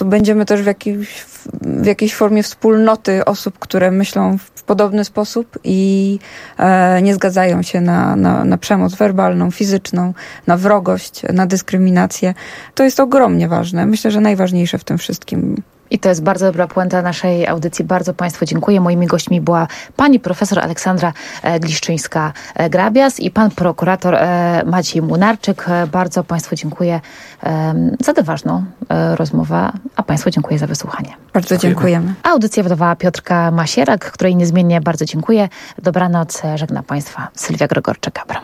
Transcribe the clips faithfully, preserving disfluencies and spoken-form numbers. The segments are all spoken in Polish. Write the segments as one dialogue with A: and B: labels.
A: prostu będziemy też w jakiejś, w jakiejś formie wspólnoty osób, które myślą w podobny sposób i e, nie zgadzają się na, na, na przemoc werbalną, fizyczną, na wrogość, na dyskryminację. To jest ogromnie ważne. Myślę, że najważniejsze w tym wszystkim.
B: I to jest bardzo dobra puenta naszej audycji. Bardzo Państwu dziękuję. Moimi gośćmi była pani profesor Aleksandra Gliszczyńska-Grabias i pan prokurator Maciej Młynarczyk. Bardzo Państwu dziękuję za tę ważną rozmowę, a Państwu dziękuję za wysłuchanie.
A: Bardzo dziękujemy.
B: Audycję wydawała Piotrka Masierak, której niezmiennie bardzo dziękuję. Dobranoc, żegna Państwa Sylwia Gregorczyk-Abram.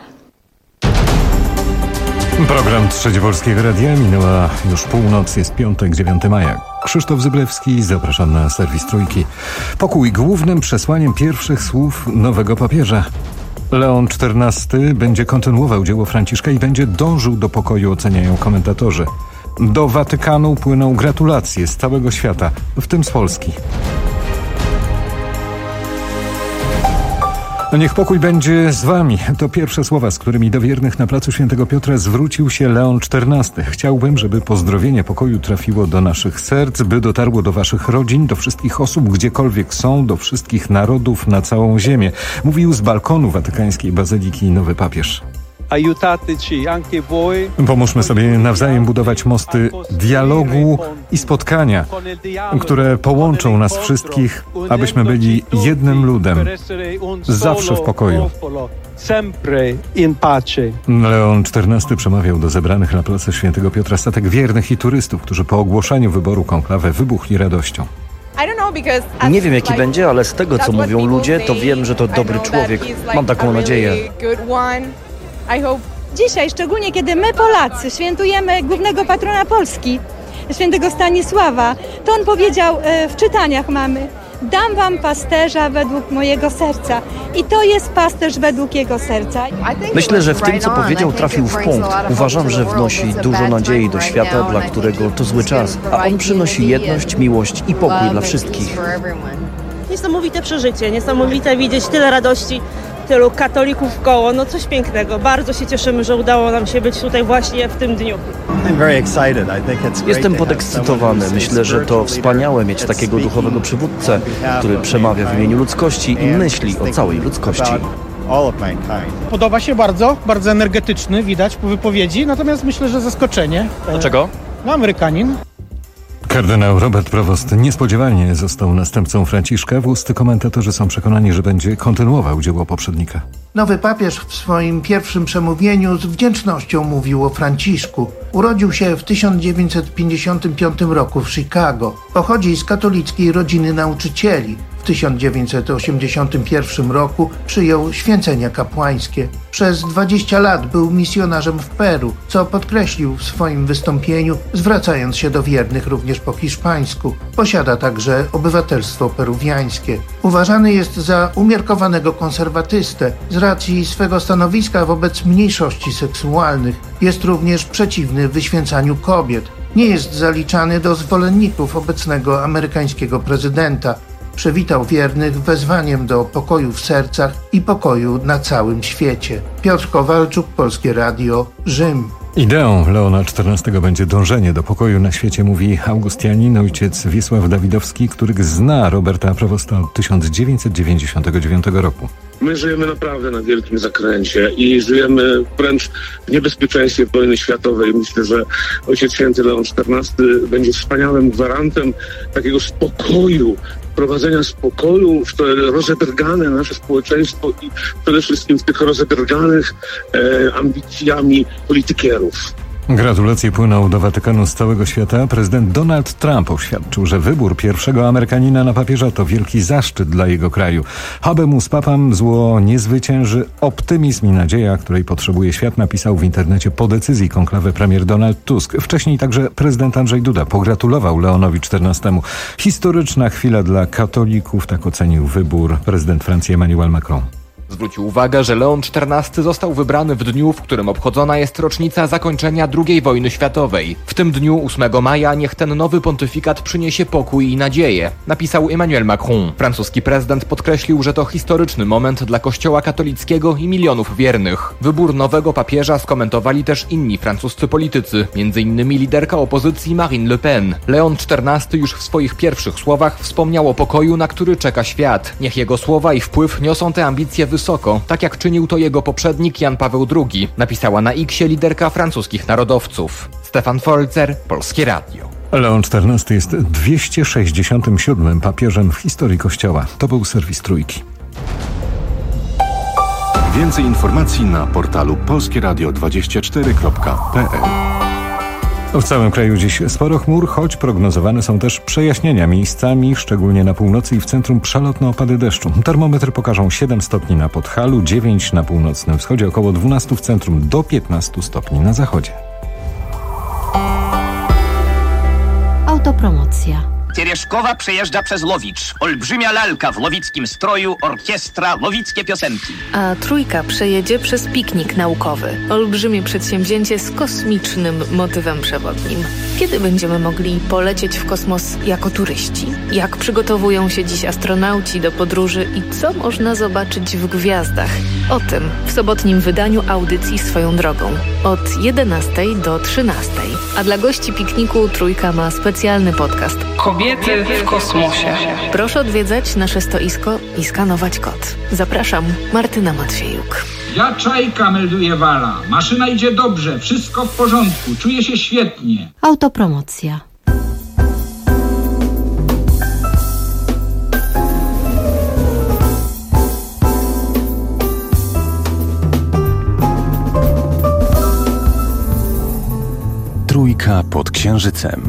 C: Program Trzecie Polskiego Radia minęła już północ, jest piątek, dziewiątego maja. Krzysztof Zyblewski, zapraszam na serwis Trójki. Pokój głównym przesłaniem pierwszych słów nowego papieża. Leon czternasty będzie kontynuował dzieło Franciszka i będzie dążył do pokoju, oceniają komentatorzy. Do Watykanu płyną gratulacje z całego świata, w tym z Polski. Niech pokój będzie z wami. To pierwsze słowa, z którymi do wiernych na placu Świętego Piotra zwrócił się Leon czternasty. Chciałbym, żeby pozdrowienie pokoju trafiło do naszych serc, by dotarło do waszych rodzin, do wszystkich osób, gdziekolwiek są, do wszystkich narodów na całą ziemię. Mówił z balkonu watykańskiej bazyliki nowy papież. Pomóżmy sobie nawzajem budować mosty dialogu i spotkania, które połączą nas wszystkich, abyśmy byli jednym ludem, zawsze w pokoju. Leon czternasty przemawiał do zebranych na placu Świętego Piotra setek wiernych i turystów, którzy po ogłoszeniu wyboru konklawę wybuchli radością.
D: Nie wiem, jaki będzie, ale z tego, co mówią ludzie, to wiem, że to dobry człowiek. Mam taką nadzieję.
E: Dzisiaj, szczególnie kiedy my Polacy świętujemy głównego patrona Polski, świętego Stanisława, to on powiedział, w czytaniach mamy: dam wam pasterza według mojego serca. I to jest pasterz według jego serca.
D: Myślę, że w tym, co powiedział, trafił w punkt. Uważam, że wnosi dużo nadziei do świata, dla którego to zły czas, a on przynosi jedność, miłość i pokój dla wszystkich.
F: Niesamowite przeżycie, niesamowite widzieć tyle radości, tylu katolików w koło, no coś pięknego. Bardzo się cieszymy, że udało nam się być tutaj właśnie w tym dniu.
D: Jestem podekscytowany. Myślę, że to wspaniałe mieć takiego duchowego przywódcę, który przemawia w imieniu ludzkości i myśli o całej ludzkości.
G: Podoba się bardzo, bardzo energetyczny, widać po wypowiedzi, natomiast myślę, że zaskoczenie.
D: Dlaczego?
G: No, Amerykanin.
C: Kardynał Robert Provost niespodziewanie został następcą Franciszka. W ust komentatorzy są przekonani, że będzie kontynuował dzieło poprzednika.
H: Nowy papież w swoim pierwszym przemówieniu z wdzięcznością mówił o Franciszku. Urodził się w tysiąc dziewięćset pięćdziesiątym piątym roku w Chicago. Pochodzi z katolickiej rodziny nauczycieli. W tysiąc dziewięćset osiemdziesiątym pierwszym roku przyjął święcenia kapłańskie. Przez dwadzieścia lat był misjonarzem w Peru, co podkreślił w swoim wystąpieniu, zwracając się do wiernych również po hiszpańsku. Posiada także obywatelstwo peruwiańskie. Uważany jest za umiarkowanego konserwatystę z racji swego stanowiska wobec mniejszości seksualnych. Jest również przeciwny wyświęcaniu kobiet. Nie jest zaliczany do zwolenników obecnego amerykańskiego prezydenta. Przywitał wiernych wezwaniem do pokoju w sercach i pokoju na całym świecie. Piotr Kowalczuk, Polskie Radio, Rzym.
C: Ideą Leona czternastego będzie dążenie do pokoju na świecie, mówi Augustianin, ojciec Wiesław Dawidowski, który zna Roberta Provosta od tysiąc dziewięćset dziewięćdziesiątego dziewiątego roku.
I: My żyjemy naprawdę na wielkim zakręcie i żyjemy wręcz w niebezpieczeństwie wojny światowej. Myślę, że Ojciec Święty Leon czternasty będzie wspaniałym gwarantem takiego spokoju, wprowadzenia spokoju w to rozedrgane nasze społeczeństwo i przede wszystkim w tych rozedrganych e, ambicjami politykierów.
C: Gratulacje płyną do Watykanu z całego świata. Prezydent Donald Trump oświadczył, że wybór pierwszego Amerykanina na papieża to wielki zaszczyt dla jego kraju. Habemus papam, zło nie zwycięży. Optymizm i nadzieja, której potrzebuje świat, napisał w internecie po decyzji konklawy premier Donald Tusk. Wcześniej także prezydent Andrzej Duda pogratulował Leonowi czternastemu. Historyczna chwila dla katolików, tak ocenił wybór prezydent Francji Emmanuel Macron.
J: Zwrócił uwagę, że Leon czternasty został wybrany w dniu, w którym obchodzona jest rocznica zakończenia drugiej wojny światowej. W tym dniu, ósmego maja, niech ten nowy pontyfikat przyniesie pokój i nadzieję, napisał Emmanuel Macron. Francuski prezydent podkreślił, że to historyczny moment dla Kościoła katolickiego i milionów wiernych. Wybór nowego papieża skomentowali też inni francuscy politycy, między innymi liderka opozycji Marine Le Pen. Leon czternasty już w swoich pierwszych słowach wspomniał o pokoju, na który czeka świat. Niech jego słowa i wpływ niosą te ambicje wysoko, tak jak czynił to jego poprzednik Jan Paweł drugi, napisała na X liderka francuskich narodowców. Stefan Folzer, Polskie Radio.
C: Leon czternasty jest dwieście sześćdziesiątym siódmym papieżem w historii Kościoła. To był serwis Trójki.
K: Więcej informacji na portalu polskie radio dwadzieścia cztery kropka p l.
C: W całym kraju dziś sporo chmur, choć prognozowane są też przejaśnienia miejscami, szczególnie na północy i w centrum przelotne opady deszczu. Termometry pokażą siedem stopni na Podhalu, dziewięć na północnym wschodzie, około dwanaście w centrum, do piętnaście stopni na zachodzie.
L: Autopromocja.
M: Teрешkowa przejeżdża przez Łowicz. Olbrzymia lalka w łowickim stroju, orkiestra, łowickie piosenki.
L: A Trójka przejedzie przez piknik naukowy. Olbrzymie przedsięwzięcie z kosmicznym motywem przewodnim. Kiedy będziemy mogli polecieć w kosmos jako turyści? Jak przygotowują się dziś astronauci do podróży i co można zobaczyć w gwiazdach? O tym w sobotnim wydaniu audycji Swoją drogą. Od jedenastej do trzynastej. A dla gości pikniku Trójka ma specjalny podcast.
N: Kobiety w kosmosie.
L: Proszę odwiedzać nasze stoisko i skanować kod. Zapraszam, Martyna Matwiejuk.
N: Ja Czajka, melduje Wala. Maszyna idzie dobrze, wszystko w porządku, czuję się świetnie.
L: Autopromocja.
K: Trójka pod Księżycem.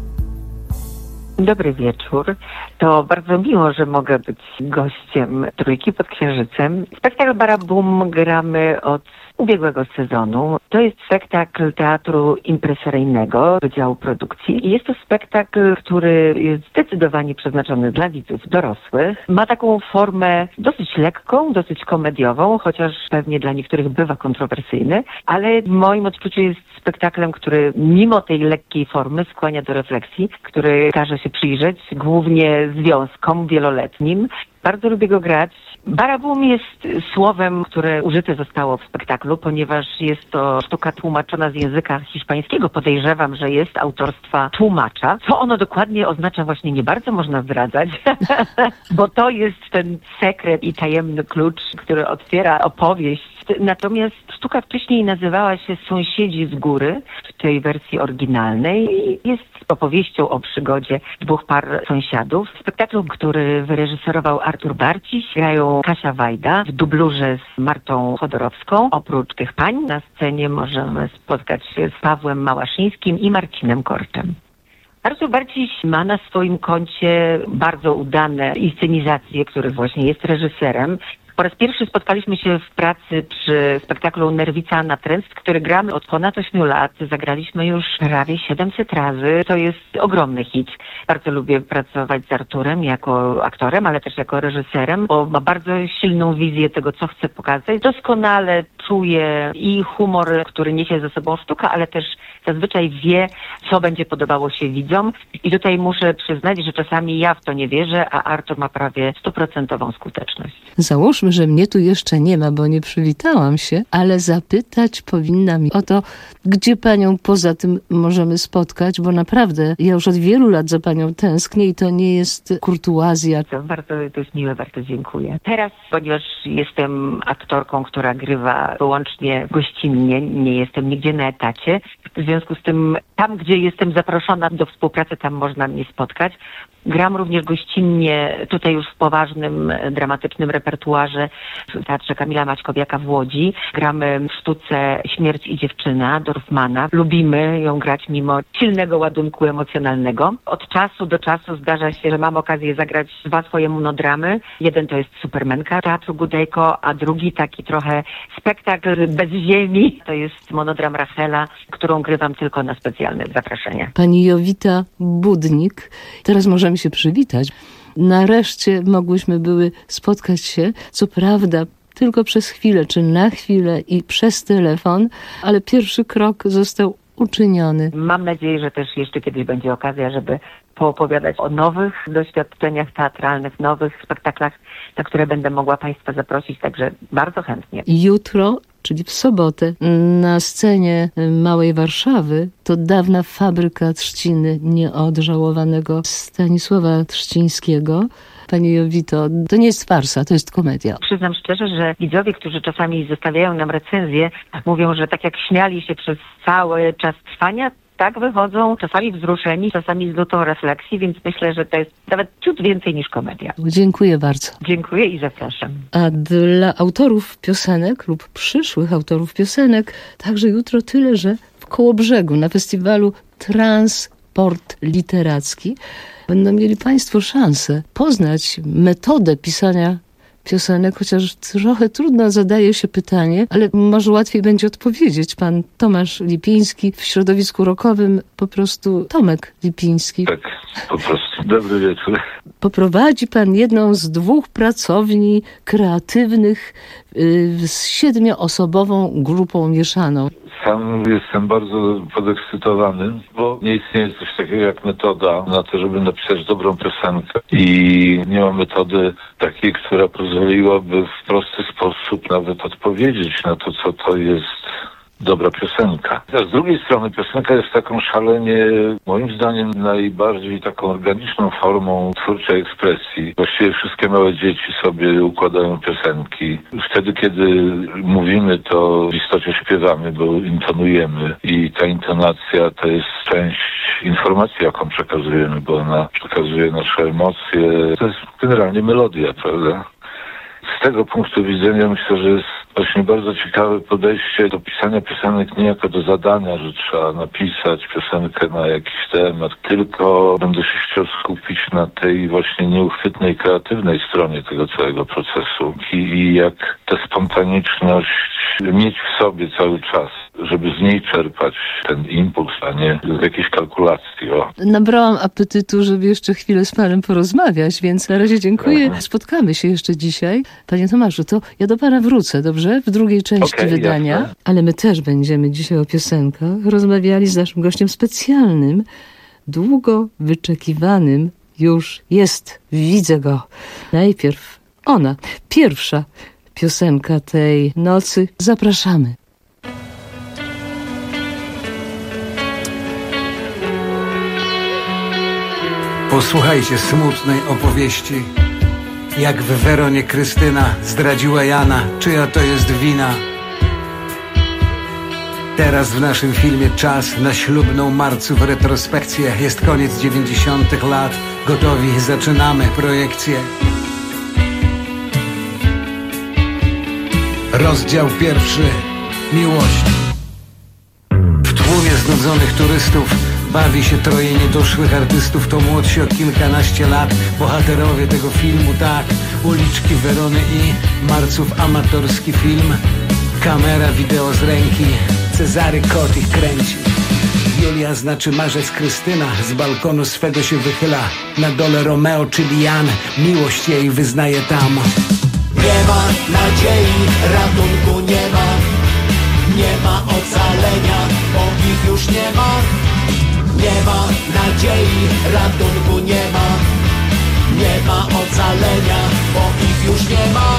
O: Dobry wieczór. To bardzo miło, że mogę być gościem Trójki pod Księżycem. Spektakl Barabum gramy od ubiegłego sezonu. To jest spektakl teatru impresyjnego Wydziału Produkcji. Jest to spektakl, który jest zdecydowanie przeznaczony dla widzów dorosłych. Ma taką formę dosyć lekką, dosyć komediową, chociaż pewnie dla niektórych bywa kontrowersyjny, ale w moim odczuciu jest spektaklem, który mimo tej lekkiej formy skłania do refleksji, który każe się przyjrzeć głównie związkom wieloletnim. Bardzo lubię go grać. Barabum jest słowem, które użyte zostało w spektaklu, ponieważ jest to sztuka tłumaczona z języka hiszpańskiego. Podejrzewam, że jest autorstwa tłumacza. Co ono dokładnie oznacza, właśnie nie bardzo można zdradzać, bo to jest ten sekret i tajemny klucz, który otwiera opowieść. Natomiast sztuka wcześniej nazywała się Sąsiedzi z góry w tej wersji oryginalnej. Jest opowieścią o przygodzie dwóch par sąsiadów. W spektaklu, który wyreżyserował Artur Barciś, grają Kasia Wajda w dublurze z Martą Chodorowską. Oprócz tych pań na scenie możemy spotkać się z Pawłem Małaszyńskim i Marcinem Korczem. Artur Barciś ma na swoim koncie bardzo udane inscenizacje, których właśnie jest reżyserem. Po raz pierwszy spotkaliśmy się w pracy przy spektaklu Nerwica Natręt, który gramy od ponad ośmiu lat. Zagraliśmy już prawie siedemset razy. To jest ogromny hit. Bardzo lubię pracować z Arturem jako aktorem, ale też jako reżyserem, bo ma bardzo silną wizję tego, co chce pokazać. Doskonale czuje i humor, który niesie ze sobą sztuka, ale też zazwyczaj wie, co będzie podobało się widzom. I tutaj muszę przyznać, że czasami ja w to nie wierzę, a Artur ma prawie stuprocentową skuteczność.
P: Załóżmy, że mnie tu jeszcze nie ma, bo nie przywitałam się, ale zapytać powinnam o to, gdzie panią poza tym możemy spotkać, bo naprawdę ja już od wielu lat za panią tęsknię i to nie jest kurtuazja.
O: To bardzo to jest miłe, bardzo dziękuję. Teraz, ponieważ jestem aktorką, która grywa wyłącznie gościnnie, nie jestem nigdzie na etacie, w związku z tym tam, gdzie jestem zaproszona do współpracy, tam można mnie spotkać. Gram również gościnnie, tutaj już w poważnym, dramatycznym repertuarze w Teatrze Kamila Maćkowiaka w Łodzi. Gramy w sztuce Śmierć i dziewczyna Dorfmana. Lubimy ją grać mimo silnego ładunku emocjonalnego. Od czasu do czasu zdarza się, że mam okazję zagrać dwa swoje monodramy. Jeden to jest Supermenka Teatru Gudejko, a drugi taki trochę spektakl bez ziemi. To jest monodram Rachela, którą grywam tylko na specjalne zaproszenia.
P: Pani Jowita Budnik. Teraz możemy się przywitać. Nareszcie mogłyśmy były spotkać się. Co prawda tylko przez chwilę, czy na chwilę i przez telefon, ale pierwszy krok został uczyniony.
O: Mam nadzieję, że też jeszcze kiedyś będzie okazja, żeby poopowiadać o nowych doświadczeniach teatralnych, nowych spektaklach, na które będę mogła Państwa zaprosić, także bardzo chętnie.
P: Jutro, czyli w sobotę, na scenie Małej Warszawy, to dawna fabryka trzciny nieodżałowanego Stanisława Trzcińskiego. Pani Jowito, to nie jest farsa, to jest komedia.
O: Przyznam szczerze, że widzowie, którzy czasami zostawiają nam recenzje, mówią, że tak jak śmiali się przez cały czas trwania, tak wychodzą czasami wzruszeni, czasami z nutą refleksji, więc myślę, że to jest nawet ciut więcej niż komedia.
P: Dziękuję bardzo.
O: Dziękuję i zapraszam.
P: A dla autorów piosenek lub przyszłych autorów piosenek także jutro tyle, że w Kołobrzegu na festiwalu Transport Literacki będą mieli Państwo szansę poznać metodę pisania piosenek, chociaż trochę trudno zadaje się pytanie, ale może łatwiej będzie odpowiedzieć. Pan Tomasz Lipiński, w środowisku rockowym po prostu Tomek Lipiński.
Q: Tak, po prostu. Dobry wieczór.
P: Poprowadzi pan jedną z dwóch pracowni kreatywnych yy, z siedmioosobową grupą mieszaną.
Q: Sam jestem bardzo podekscytowany, bo nie istnieje coś takiego jak metoda na to, żeby napisać dobrą piosenkę. I nie ma metody takiej, która pozwoliłaby w prosty sposób nawet odpowiedzieć na to, co to jest dobra piosenka. A z drugiej strony piosenka jest taką szalenie, moim zdaniem, najbardziej taką organiczną formą twórczej ekspresji. Właściwie wszystkie małe dzieci sobie układają piosenki. Wtedy, kiedy mówimy, to w istocie śpiewamy, bo intonujemy i ta intonacja to jest część informacji, jaką przekazujemy, bo ona przekazuje nasze emocje. To jest generalnie melodia, prawda? Z tego punktu widzenia myślę, że jest właśnie bardzo ciekawe podejście do pisania piosenek nie jako do zadania, że trzeba napisać piosenkę na jakiś temat, tylko będę się chciał skupić na tej właśnie nieuchwytnej, kreatywnej stronie tego całego procesu i, i jak tę spontaniczność mieć w sobie cały czas, żeby z niej czerpać ten impuls, a nie z jakiejś kalkulacji. O.
P: Nabrałam apetytu, żeby jeszcze chwilę z panem porozmawiać, więc na razie dziękuję. Spotkamy się jeszcze dzisiaj. Panie Tomaszu, to ja do pana wrócę, dobrze? W drugiej części okay, wydania. Jasne. Ale my też będziemy dzisiaj o piosenkach rozmawiali z naszym gościem specjalnym, długo wyczekiwanym. Już jest, widzę go. Najpierw ona, pierwsza piosenka tej nocy. Zapraszamy.
R: Posłuchajcie smutnej opowieści, jak w Weronie Krystyna zdradziła Jana, czyja to jest wina. Teraz w naszym filmie czas na ślubną marców retrospekcję. Jest koniec dziewięćdziesiątych lat, gotowi, zaczynamy projekcję. Rozdział pierwszy. Miłość. W tłumie znudzonych turystów bawi się troje niedoszłych artystów, to młodsi o kilkanaście lat. Bohaterowie tego filmu, tak, uliczki Werony i marców amatorski film. Kamera, wideo z ręki, Cezary Kot ich kręci. Julia, znaczy marzec Krystyna, z balkonu swego się wychyla. Na dole Romeo, czyli Jan, miłość jej wyznaje tam.
S: Nie ma nadziei, ratunku nie ma. Nie ma ocalenia, bo ich już nie ma. Nie ma nadziei, ratunku nie ma. Nie ma ocalenia, bo ich już nie ma.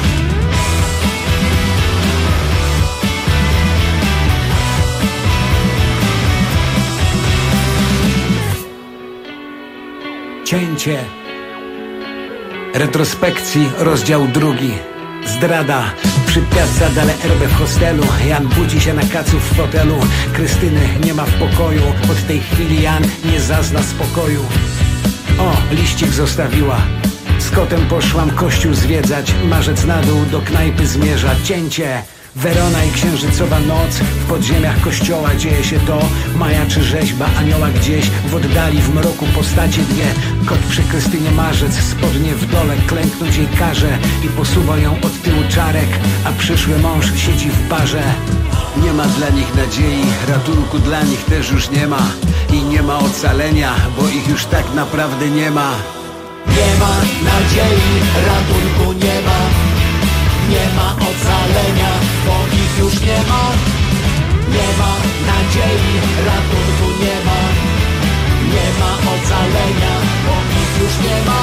R: Cięcie. Retrospekcji, rozdział drugi. Zdrada. Przy Piazza delle Erbe w hostelu. Jan budzi się na kacu w fotelu. Krystyny nie ma w pokoju. Od tej chwili Jan nie zazna spokoju. O, liścik zostawiła. Z kotem poszłam kościół zwiedzać. Marzec na dół do knajpy zmierza. Cięcie. Werona i księżycowa noc. W podziemiach kościoła dzieje się to. Majaczy rzeźba anioła gdzieś. W oddali w mroku postacie dwie. Kot przy Krystynie Marzec. Spodnie w dole klęknąć jej każe. I posuwa ją od tyłu czarek. A przyszły mąż siedzi w barze. Nie ma dla nich nadziei, ratunku dla nich też już nie ma. I nie ma ocalenia, bo ich już tak naprawdę nie ma.
S: Nie ma nadziei, ratunku nie ma. Nie ma ocalenia, bo ich już nie ma. Nie ma nadziei, ratunku nie ma. Nie ma ocalenia, bo ich już nie ma.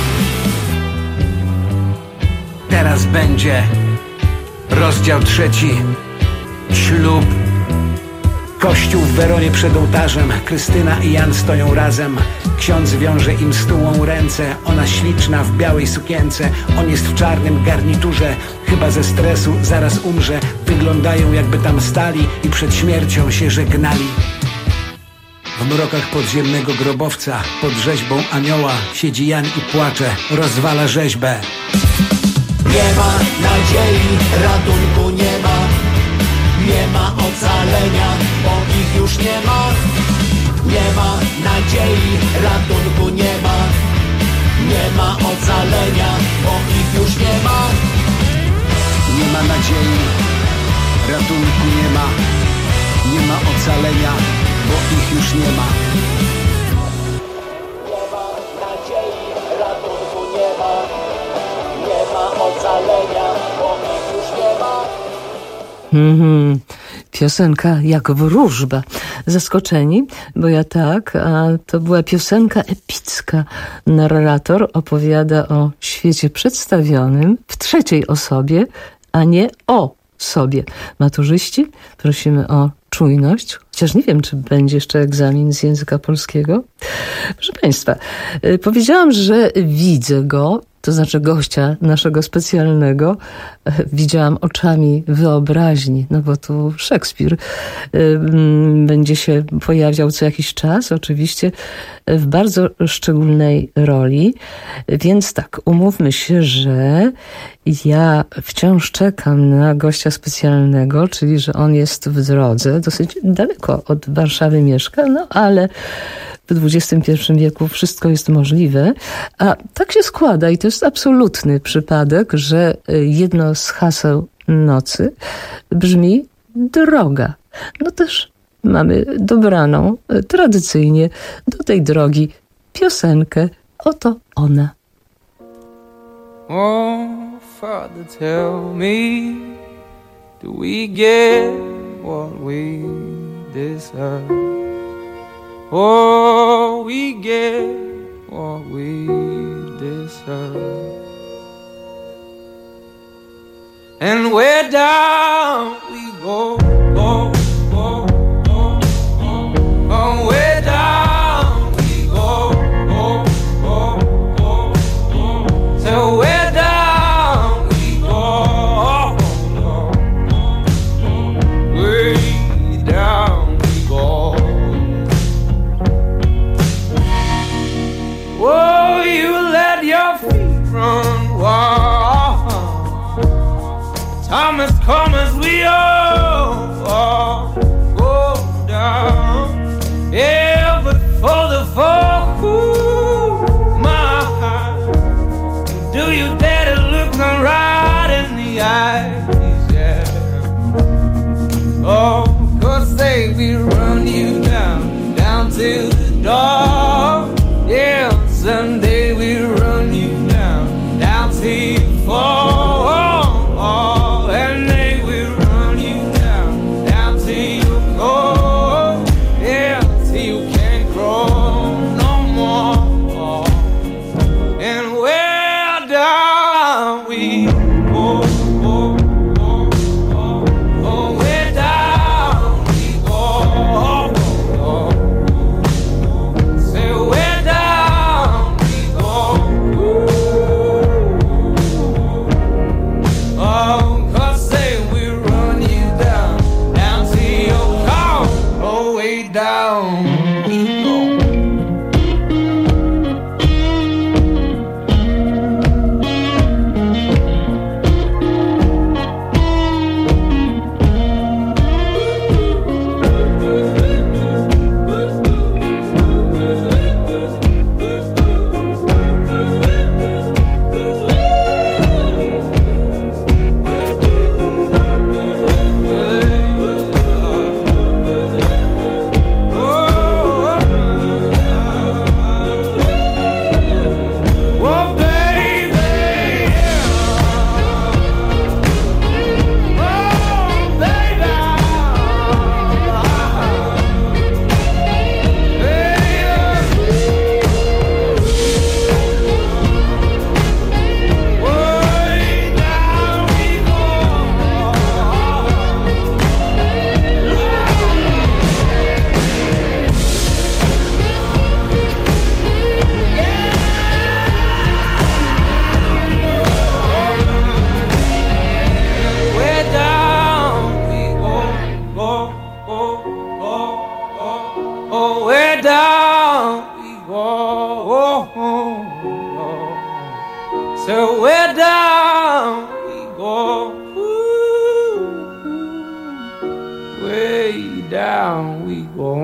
R: Teraz będzie rozdział trzeci. Ślub. Kościół w Weronie przed ołtarzem. Krystyna i Jan stoją razem. Ksiądz wiąże im stułą ręce. Ona śliczna w białej sukience. On jest w czarnym garniturze. Chyba ze stresu zaraz umrze. Wyglądają jakby tam stali i przed śmiercią się żegnali. W mrokach podziemnego grobowca pod rzeźbą anioła siedzi Jan i płacze. Rozwala rzeźbę.
S: Nie ma nadziei, ratunku nie ma. Nie ma ocalenia, bo ich już nie ma. Nie ma nadziei, ratunku nie ma. Nie ma ocalenia, bo ich już nie ma.
R: Nie ma nadziei, ratunku nie ma. Nie ma ocalenia, bo ich już nie ma.
S: Nie ma nadziei, ratunku nie ma. Nie ma ocalenia, bo ich już nie ma.
P: Mhm. Piosenka jak wróżba. Zaskoczeni, bo ja tak, a to była piosenka epicka. Narrator opowiada o świecie przedstawionym w trzeciej osobie, a nie o sobie. Maturzyści, prosimy o czujność, chociaż nie wiem, czy będzie jeszcze egzamin z języka polskiego. Proszę Państwa, powiedziałam, że widzę go, to znaczy gościa naszego specjalnego, widziałam oczami wyobraźni, no bo tu Szekspir będzie się pojawiał co jakiś czas, oczywiście w bardzo szczególnej roli, więc tak, umówmy się, że ja wciąż czekam na gościa specjalnego, czyli że on jest w drodze, dosyć daleko od Warszawy mieszka, no ale w dwudziestym pierwszym wieku wszystko jest możliwe, a tak się składa i to jest absolutny przypadek, że jedno z haseł nocy brzmi droga. No też mamy dobraną tradycyjnie do tej drogi piosenkę. Oto ona.
T: Oh, Father, tell me, do we get what we deserve? Oh, we get what we deserve. And where down we go, go, go, go, go. Oh, where down we go, go, go, go, go. So where down we go, go, go, way down we go. Oh, you let your feet run wild. Time has come as we all, all go down. Yeah, but for the fall, ooh, my heart, do you dare to look them right in the eyes? Yeah. Oh, 'cause they will run you down, down to the door. Yeah, someday we'll run you down, down till you fall. Oh, and they will run you down. So we're down we go, ooh, way down we go.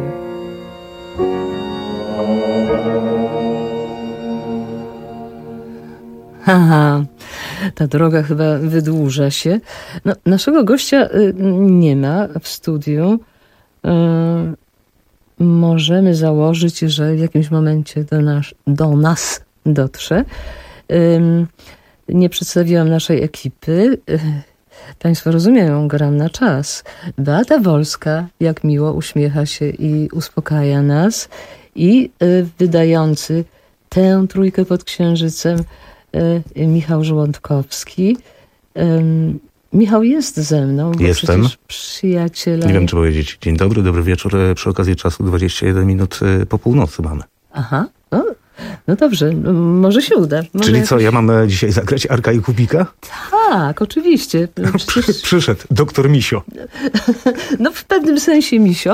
P: Haha, ta droga chyba wydłuża się. No, naszego gościa y, nie ma w studiu. Y, możemy założyć, że w jakimś momencie do nas, do nas dotrze. Y, nie przedstawiłam naszej ekipy. Y, Państwo rozumieją, gram na czas. Beata Wolska, jak miło uśmiecha się i uspokaja nas. I y, wydający tę trójkę pod księżycem y, Michał Żołądkowski. Y, Michał jest ze mną, bo
U: Jestem.
P: przecież przyjaciela...
U: Nie wiem, czy powiedzieć dzień dobry, dobry wieczór. Przy okazji czasu dwadzieścia jeden minut po północy mamy.
P: Aha, no, no dobrze, no, może się uda. Może
U: Czyli
P: jakoś...
U: co, ja mam dzisiaj zagrać Arka i Kubika?
P: Tak, oczywiście.
U: Przecież... Przyszedł doktor Misio.
P: No w pewnym sensie Misio,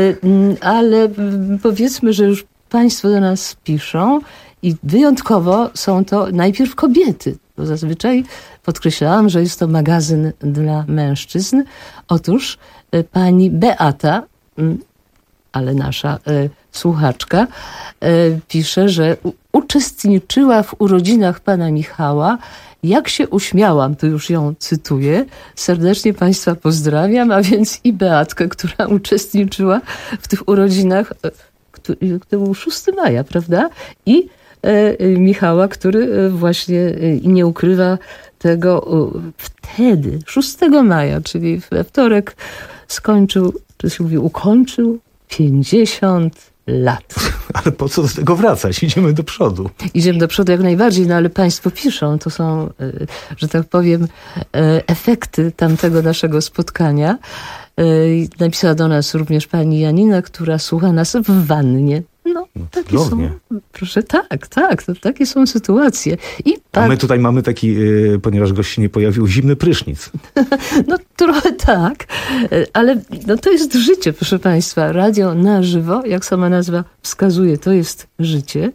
P: ale powiedzmy, że już Państwo do nas piszą i wyjątkowo są to najpierw kobiety, bo zazwyczaj podkreślałam, że jest to magazyn dla mężczyzn. Otóż pani Beata, ale nasza y, słuchaczka, y, pisze, że u, uczestniczyła w urodzinach pana Michała. Jak się uśmiałam, to już ją cytuję. Serdecznie Państwa pozdrawiam, a więc i Beatkę, która uczestniczyła w tych urodzinach, y, to był szóstego maja, prawda? I y, Michała, który y, właśnie y, nie ukrywa tego y, wtedy, szóstego maja, czyli we wtorek skończył, czy się mówi, ukończył pięćdziesiąt lat.
U: Ale po co do tego wracać? Idziemy do przodu.
P: Idziemy do przodu jak najbardziej, no ale Państwo piszą, to są, że tak powiem, efekty tamtego naszego spotkania. Napisała do nas również pani Janina, która słucha nas w wannie. No, takie
U: Cudownie.
P: są, proszę, tak, tak, to takie są sytuacje. I pan...
U: A my tutaj mamy taki, yy, ponieważ gość się nie pojawił, zimny prysznic.
P: No trochę tak, ale no, to jest życie, proszę Państwa. Radio na żywo, jak sama nazwa wskazuje, to jest życie.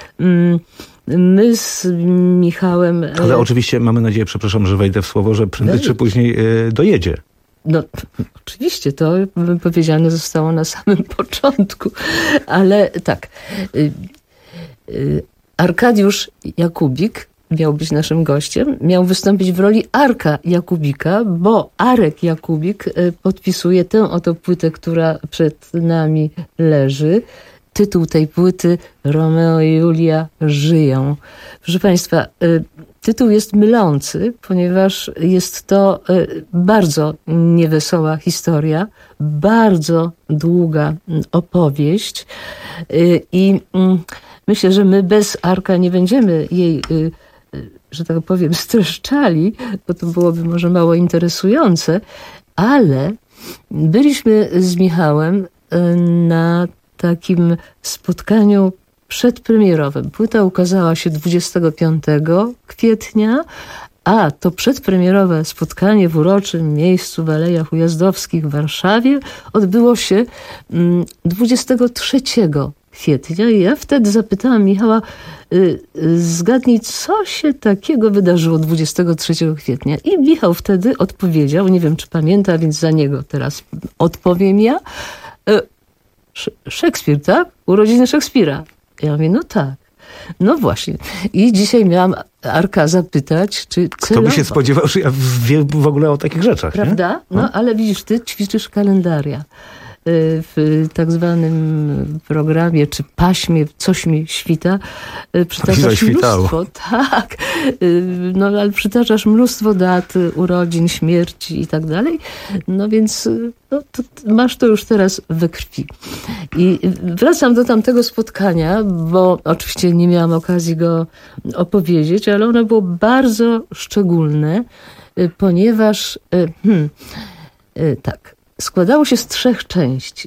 P: My z Michałem...
U: Ale oczywiście mamy nadzieję, przepraszam, że wejdę w słowo, że prędzej czy później yy, dojedzie.
P: No, oczywiście, to powiedziane zostało na samym początku, ale tak. Y, y, Arkadiusz Jakubik miał być naszym gościem, miał wystąpić w roli Arka Jakubika, bo Arek Jakubik y, podpisuje tę oto płytę, która przed nami leży. Tytuł tej płyty Romeo i Julia żyją. Proszę Państwa, y, tytuł jest mylący, ponieważ jest to y, bardzo niewesoła historia, bardzo długa opowieść y, i y, myślę, że my bez Arka nie będziemy jej, y, y, że tak powiem, streszczali, bo to byłoby może mało interesujące, ale byliśmy z Michałem y, na takim spotkaniu przedpremierowym. Płyta ukazała się dwudziestego piątego kwietnia, a to przedpremierowe spotkanie w uroczym miejscu w Alejach Ujazdowskich w Warszawie odbyło się dwudziestego trzeciego kwietnia. I ja wtedy zapytałam Michała, y, y, zgadnij, co się takiego wydarzyło dwudziestego trzeciego kwietnia. I Michał wtedy odpowiedział, nie wiem, czy pamięta, więc za niego teraz odpowiem ja, y, Szekspir, tak? Urodziny Szekspira. Ja mówię, no tak. No właśnie. I dzisiaj miałam Arka zapytać, czy celowo...
U: Kto by się spodziewał, że ja wiem w ogóle o takich rzeczach,
P: prawda?
U: Nie?
P: No, ale widzisz, ty ćwiczysz kalendaria. W tak zwanym programie, czy paśmie Coś mi świta, przytaczasz mnóstwo, tak, no ale przytaczasz mnóstwo dat, urodzin, śmierci i tak dalej, no więc no, to masz to już teraz we krwi. I wracam do tamtego spotkania, bo oczywiście nie miałam okazji go opowiedzieć, ale ono było bardzo szczególne, ponieważ hmm, tak, składało się z trzech części.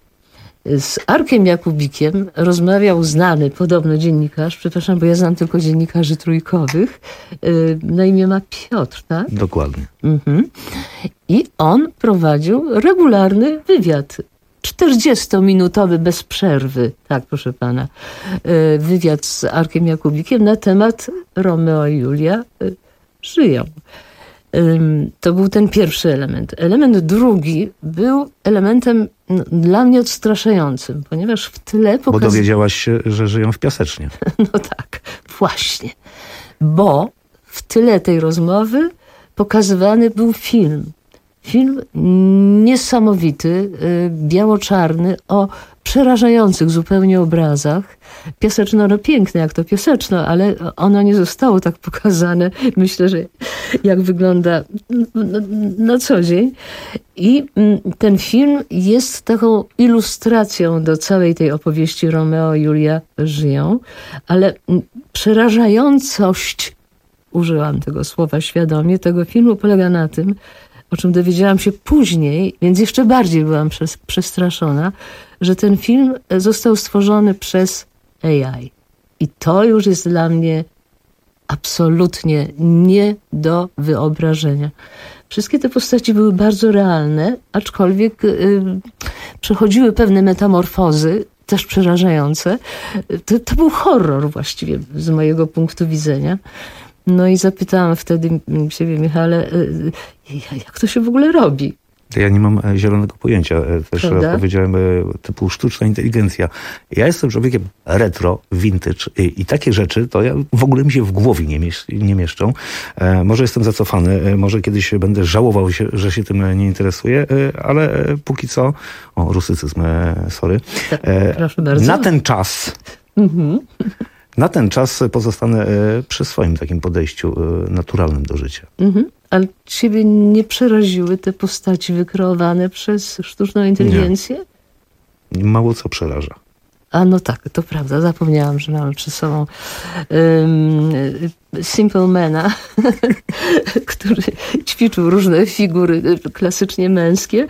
P: Z Arkiem Jakubikiem rozmawiał znany, podobno dziennikarz, przepraszam, bo ja znam tylko dziennikarzy trójkowych, na imię ma Piotr, tak?
U: Dokładnie.
P: Mhm. I on prowadził regularny wywiad, czterdziestominutowy bez przerwy, tak proszę pana, wywiad z Arkiem Jakubikiem na temat Romeo i Julia żyją. To był ten pierwszy element. Element drugi był elementem no, dla mnie odstraszającym, ponieważ w tle pokaz...
U: Bo dowiedziałaś się, że żyją w Piasecznie.
P: No tak, właśnie. Bo w tyle tej rozmowy pokazywany był film. Film niesamowity, biało-czarny, o przerażających zupełnie obrazach. Piaseczno, no piękne jak to Piaseczno, ale ono nie zostało tak pokazane, myślę, że jak wygląda na, na co dzień. I ten film jest taką ilustracją do całej tej opowieści Romeo i Julia żyją, ale przerażającość, użyłam tego słowa świadomie, tego filmu polega na tym, o czym dowiedziałam się później, więc jeszcze bardziej byłam przestraszona, że ten film został stworzony przez A I. I to już jest dla mnie absolutnie nie do wyobrażenia. Wszystkie te postaci były bardzo realne, aczkolwiek yy, przechodziły pewne metamorfozy, też przerażające. To, to był horror właściwie z mojego punktu widzenia. No i zapytałam wtedy siebie, Michale, jak to się w ogóle robi?
U: Ja nie mam zielonego pojęcia. Też
P: Prawda?
U: powiedziałem typu sztuczna inteligencja. Ja jestem człowiekiem retro, vintage i, i takie rzeczy to ja w ogóle mi się w głowie nie, miesz, nie mieszczą. E, może jestem zacofany, może kiedyś będę żałował, się, że się tym nie interesuję, e, ale e, póki co... O, rusycyzm, e, sorry. E,
P: Proszę bardzo.
U: Na ten czas...
P: Mhm.
U: Na ten czas pozostanę przy swoim takim podejściu naturalnym do życia.
P: Mhm. Ale ciebie nie przeraziły te postaci wykreowane przez sztuczną inteligencję?
U: Nie. Mało co przeraża.
P: A no tak, to prawda. Zapomniałam, że mamy przy sobą um, Simple Mana, który ćwiczył różne figury klasycznie męskie,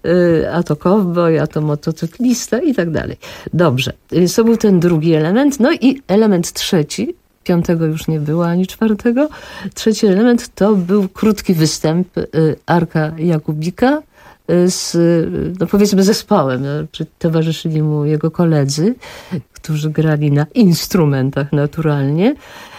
P: a to cowboy, a to motocyklista i tak dalej. Dobrze, więc to był ten drugi element. No i element trzeci, piątego już nie było, ani czwartego. Trzeci element to był krótki występ Arka Jakubika z, no powiedzmy, zespołem. Czy towarzyszyli mu jego koledzy, którzy grali na instrumentach naturalnie.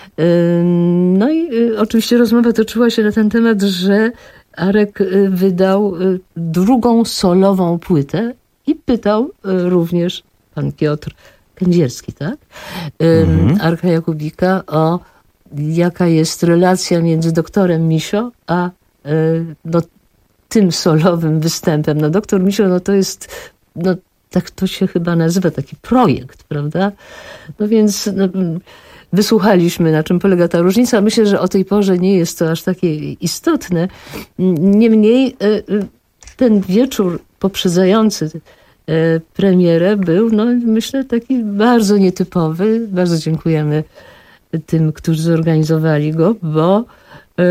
P: No i oczywiście rozmowa toczyła się na ten temat, że Arek wydał drugą solową płytę i pytał również pan Piotr Kędzierski, tak? Mhm. Arka Jakubika o jaka jest relacja między doktorem Misio a no, tym solowym występem. No doktor Misio, no to jest, no tak to się chyba nazywa, taki projekt, prawda? No więc no, wysłuchaliśmy, na czym polega ta różnica. Myślę, że o tej porze nie jest to aż takie istotne. Niemniej ten wieczór poprzedzający premierę był, no myślę, taki bardzo nietypowy. Bardzo dziękujemy tym, którzy zorganizowali go, bo y,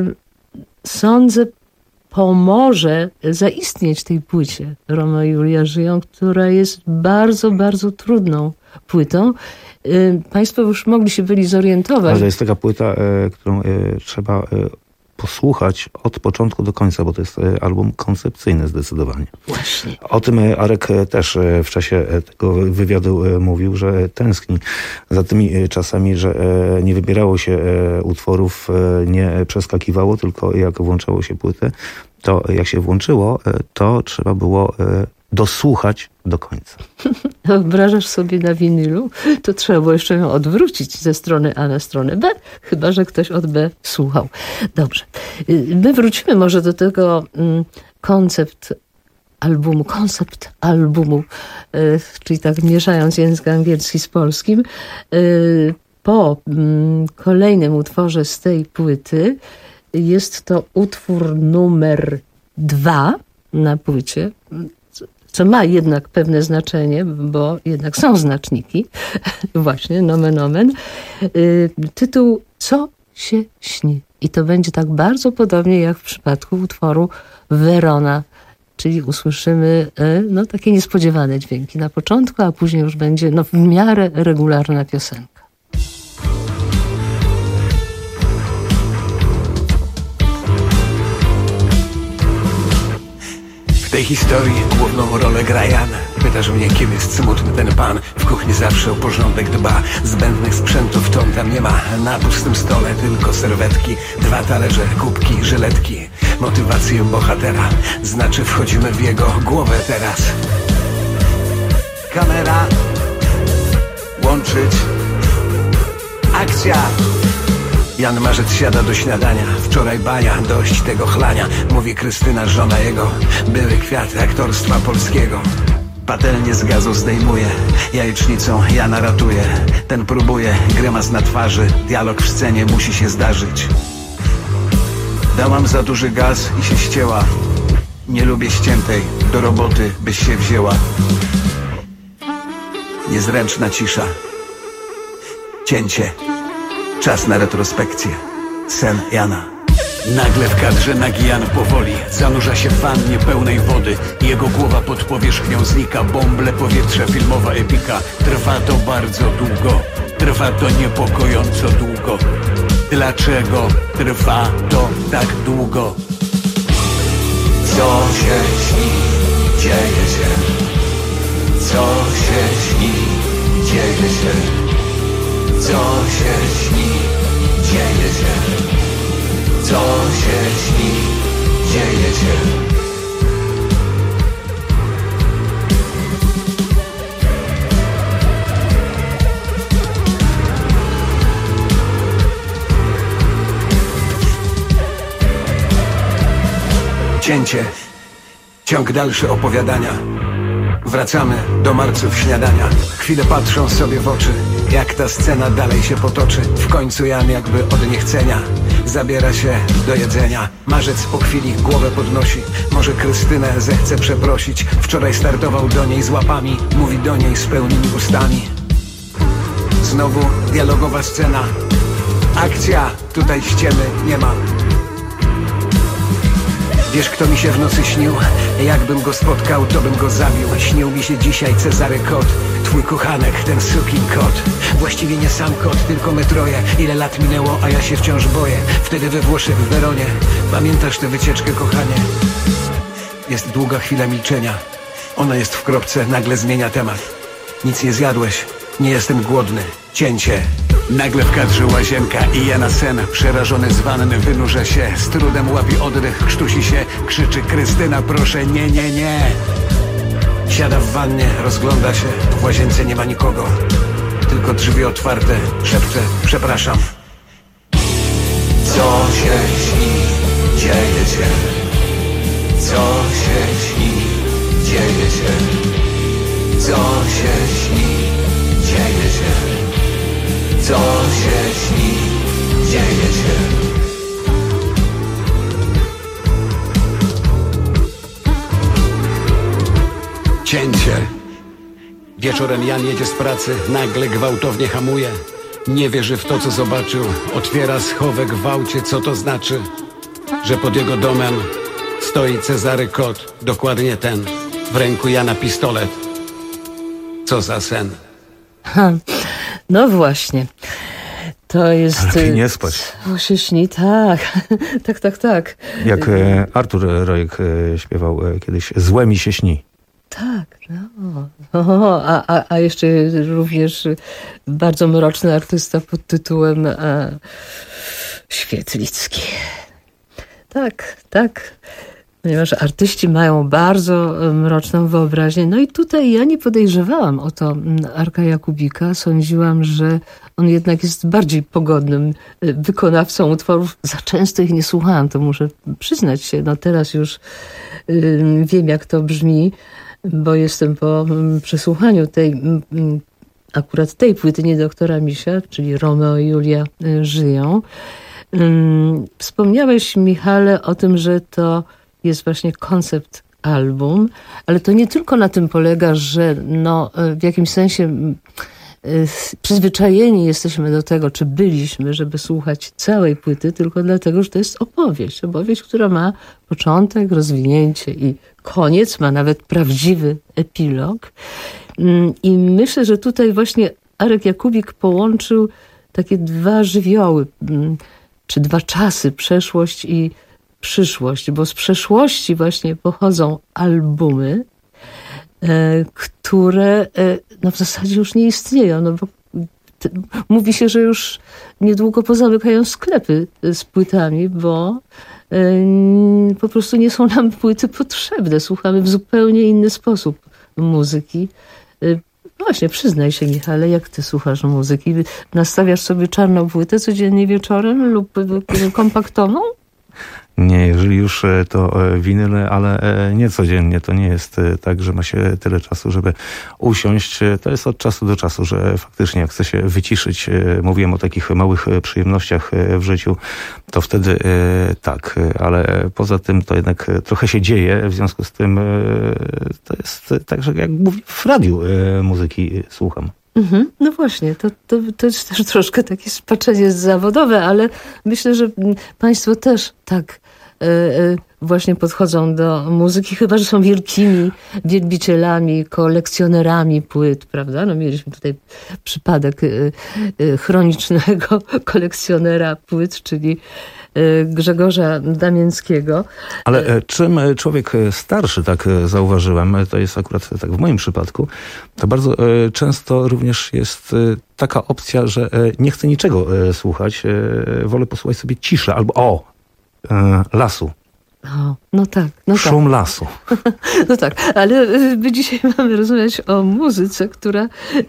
P: sądzę, pomoże zaistnieć tej płycie Romeo i Julia żyją, która jest bardzo, bardzo trudną płytą. Państwo już mogli się byli zorientować.
U: Ale to jest taka płyta, którą trzeba posłuchać od początku do końca, bo to jest album koncepcyjny zdecydowanie.
P: Właśnie.
U: O tym Arek też w czasie tego wywiadu mówił, że tęskni za tymi czasami, że nie wybierało się utworów, nie przeskakiwało, tylko jak włączało się płytę, to jak się włączyło, to trzeba było dosłuchać do końca.
P: Wyobrażasz sobie na winylu, to trzeba było jeszcze ją odwrócić ze strony A na stronę B, chyba że ktoś od B słuchał. Dobrze. My wrócimy może do tego mm, koncept albumu, koncept albumu, y, czyli tak mieszając język angielski z polskim. Y, po mm, kolejnym utworze z tej płyty jest to utwór numer dwa na płycie, co ma jednak pewne znaczenie, bo jednak są znaczniki. Właśnie, nomen omen. Tytuł Co się śni? I to będzie tak bardzo podobnie jak w przypadku utworu Verona, czyli usłyszymy no, takie niespodziewane dźwięki na początku, a później już będzie no, w miarę regularna piosenka.
A: W
R: tej historii główną rolę gra Jan. Pytasz mnie, kim jest smutny ten pan. W kuchni zawsze o porządek dba. Zbędnych sprzętów to on tam nie ma. Na pustym stole tylko serwetki, dwa talerze, kubki, żyletki. Motywację bohatera, znaczy wchodzimy w jego głowę teraz. Kamera, łączyć, akcja. Jan Marzec siada do śniadania. Wczoraj bania, dość tego chlania. Mówi Krystyna, żona jego. Były kwiat aktorstwa polskiego. Patelnię z gazu zdejmuje. Jajecznicą Jana ratuje. Ten próbuje, grymas na twarzy. Dialog w scenie musi się zdarzyć. Dałam za duży gaz i się ścięła. Nie lubię ściętej, do roboty byś się wzięła. Niezręczna cisza. Cięcie. Czas na retrospekcję. Sen Jana. Nagle w kadrze nagi Jan powoli zanurza się w wannie pełnej wody. Jego głowa pod powierzchnią znika. Bąble powietrza, filmowa epika. Trwa to bardzo długo. Trwa to niepokojąco długo. Dlaczego trwa to tak długo?
S: Co się śni, dzieje się. Co się śni, dzieje się. Co się śni, dzieje się. Co się śni, dzieje się.
R: Cięcie. Ciąg dalszy opowiadania. Wracamy do marców śniadania. Chwilę patrzą sobie w oczy, jak ta scena dalej się potoczy. W końcu Jan jakby od niechcenia zabiera się do jedzenia. Marzec po chwili głowę podnosi. Może Krystynę zechce przeprosić. Wczoraj startował do niej z łapami. Mówi do niej z pełnymi ustami. Znowu dialogowa scena. Akcja, tutaj ściemy nie ma. Wiesz, kto mi się w nocy śnił? Jakbym go spotkał, to bym go zabił. Śnił mi się dzisiaj Cezary Kot. Twój kochanek, ten sukin kot. Właściwie nie sam kot, tylko my troje. Ile lat minęło, a ja się wciąż boję. Wtedy we Włoszech, w Weronie. Pamiętasz tę wycieczkę, kochanie? Jest długa chwila milczenia. Ona jest w kropce, nagle zmienia temat. Nic nie zjadłeś, nie jestem głodny. Cięcie. Nagle w kadrze łazienka i Jana sen. Przerażony z wanny wynurza się. Z trudem łapie oddech, krztusi się. Krzyczy: Krystyna, proszę, nie, nie, nie. Siada w wannie, rozgląda się. W łazience nie ma nikogo. Tylko drzwi otwarte. Szepcze: przepraszam.
S: Co się śni, dzieje się. Co się śni, dzieje się. Co się śni, dzieje się. Co się śni, dzieje się.
R: Cięcie. Wieczorem Jan jedzie z pracy, nagle gwałtownie hamuje. Nie wierzy w to, co zobaczył. Otwiera schowek w aucie, co to znaczy? Że pod jego domem stoi Cezary Kot, dokładnie ten. W ręku Jana pistolet. Co za sen.
P: Ha. No właśnie. To jest...
U: Lepiej nie spać.
P: Co się śni? Tak. tak, tak, tak.
U: Jak e, Artur Rojek e, śpiewał e, kiedyś: złe mi się śni.
P: Tak, no. O, a, a, a jeszcze również bardzo mroczny artysta pod tytułem e, Świetlicki. Tak, tak. Ponieważ artyści mają bardzo mroczną wyobraźnię. No i tutaj ja nie podejrzewałam o to Arka Jakubika. Sądziłam, że on jednak jest bardziej pogodnym wykonawcą utworów. Za często ich nie słuchałam, to muszę przyznać się. No teraz już y, wiem, jak to brzmi, bo jestem po przesłuchaniu tej, akurat tej płyty Nie doktora Misia, czyli Romeo i Julia żyją. Y, wspomniałeś, Michale, o tym, że to jest właśnie koncept album, ale to nie tylko na tym polega, że no, w jakimś sensie przyzwyczajeni jesteśmy do tego, czy byliśmy, żeby słuchać całej płyty, tylko dlatego, że to jest opowieść. Opowieść, która ma początek, rozwinięcie i koniec, ma nawet prawdziwy epilog. I myślę, że tutaj właśnie Arek Jakubik połączył takie dwa żywioły, czy dwa czasy, przeszłość i przyszłość, bo z przeszłości właśnie pochodzą albumy, które no w zasadzie już nie istnieją, no bo mówi się, że już niedługo pozamykają sklepy z płytami, bo po prostu nie są nam płyty potrzebne. Słuchamy w zupełnie inny sposób muzyki. Właśnie, przyznaj się, Michale, jak ty słuchasz muzyki? Nastawiasz sobie czarną płytę codziennie wieczorem lub kompaktową?
U: Nie, jeżeli już to winyle, ale nie codziennie. To nie jest tak, że ma się tyle czasu, żeby usiąść. To jest od czasu do czasu, że faktycznie jak chce się wyciszyć, mówiłem o takich małych przyjemnościach w życiu, to wtedy tak, ale poza tym to jednak trochę się dzieje, w związku z tym to jest tak, że jak mówię, w radiu muzyki słucham.
P: Mhm, no właśnie, to, to, to jest też troszkę takie spaczenie zawodowe, ale myślę, że państwo też tak e, e, właśnie podchodzą do muzyki, chyba że są wielkimi wielbicielami, kolekcjonerami płyt, prawda? No mieliśmy tutaj przypadek e, e, chronicznego kolekcjonera płyt, czyli Grzegorza Damińskiego.
U: Ale czym człowiek starszy, tak zauważyłem, to jest akurat tak w moim przypadku, to bardzo często również jest taka opcja, że nie chcę niczego słuchać, wolę posłuchać sobie ciszę albo o, lasu.
P: O, no tak. No
U: Szum
P: tak.
U: lasu.
P: No tak, ale my dzisiaj mamy rozmawiać o muzyce, która...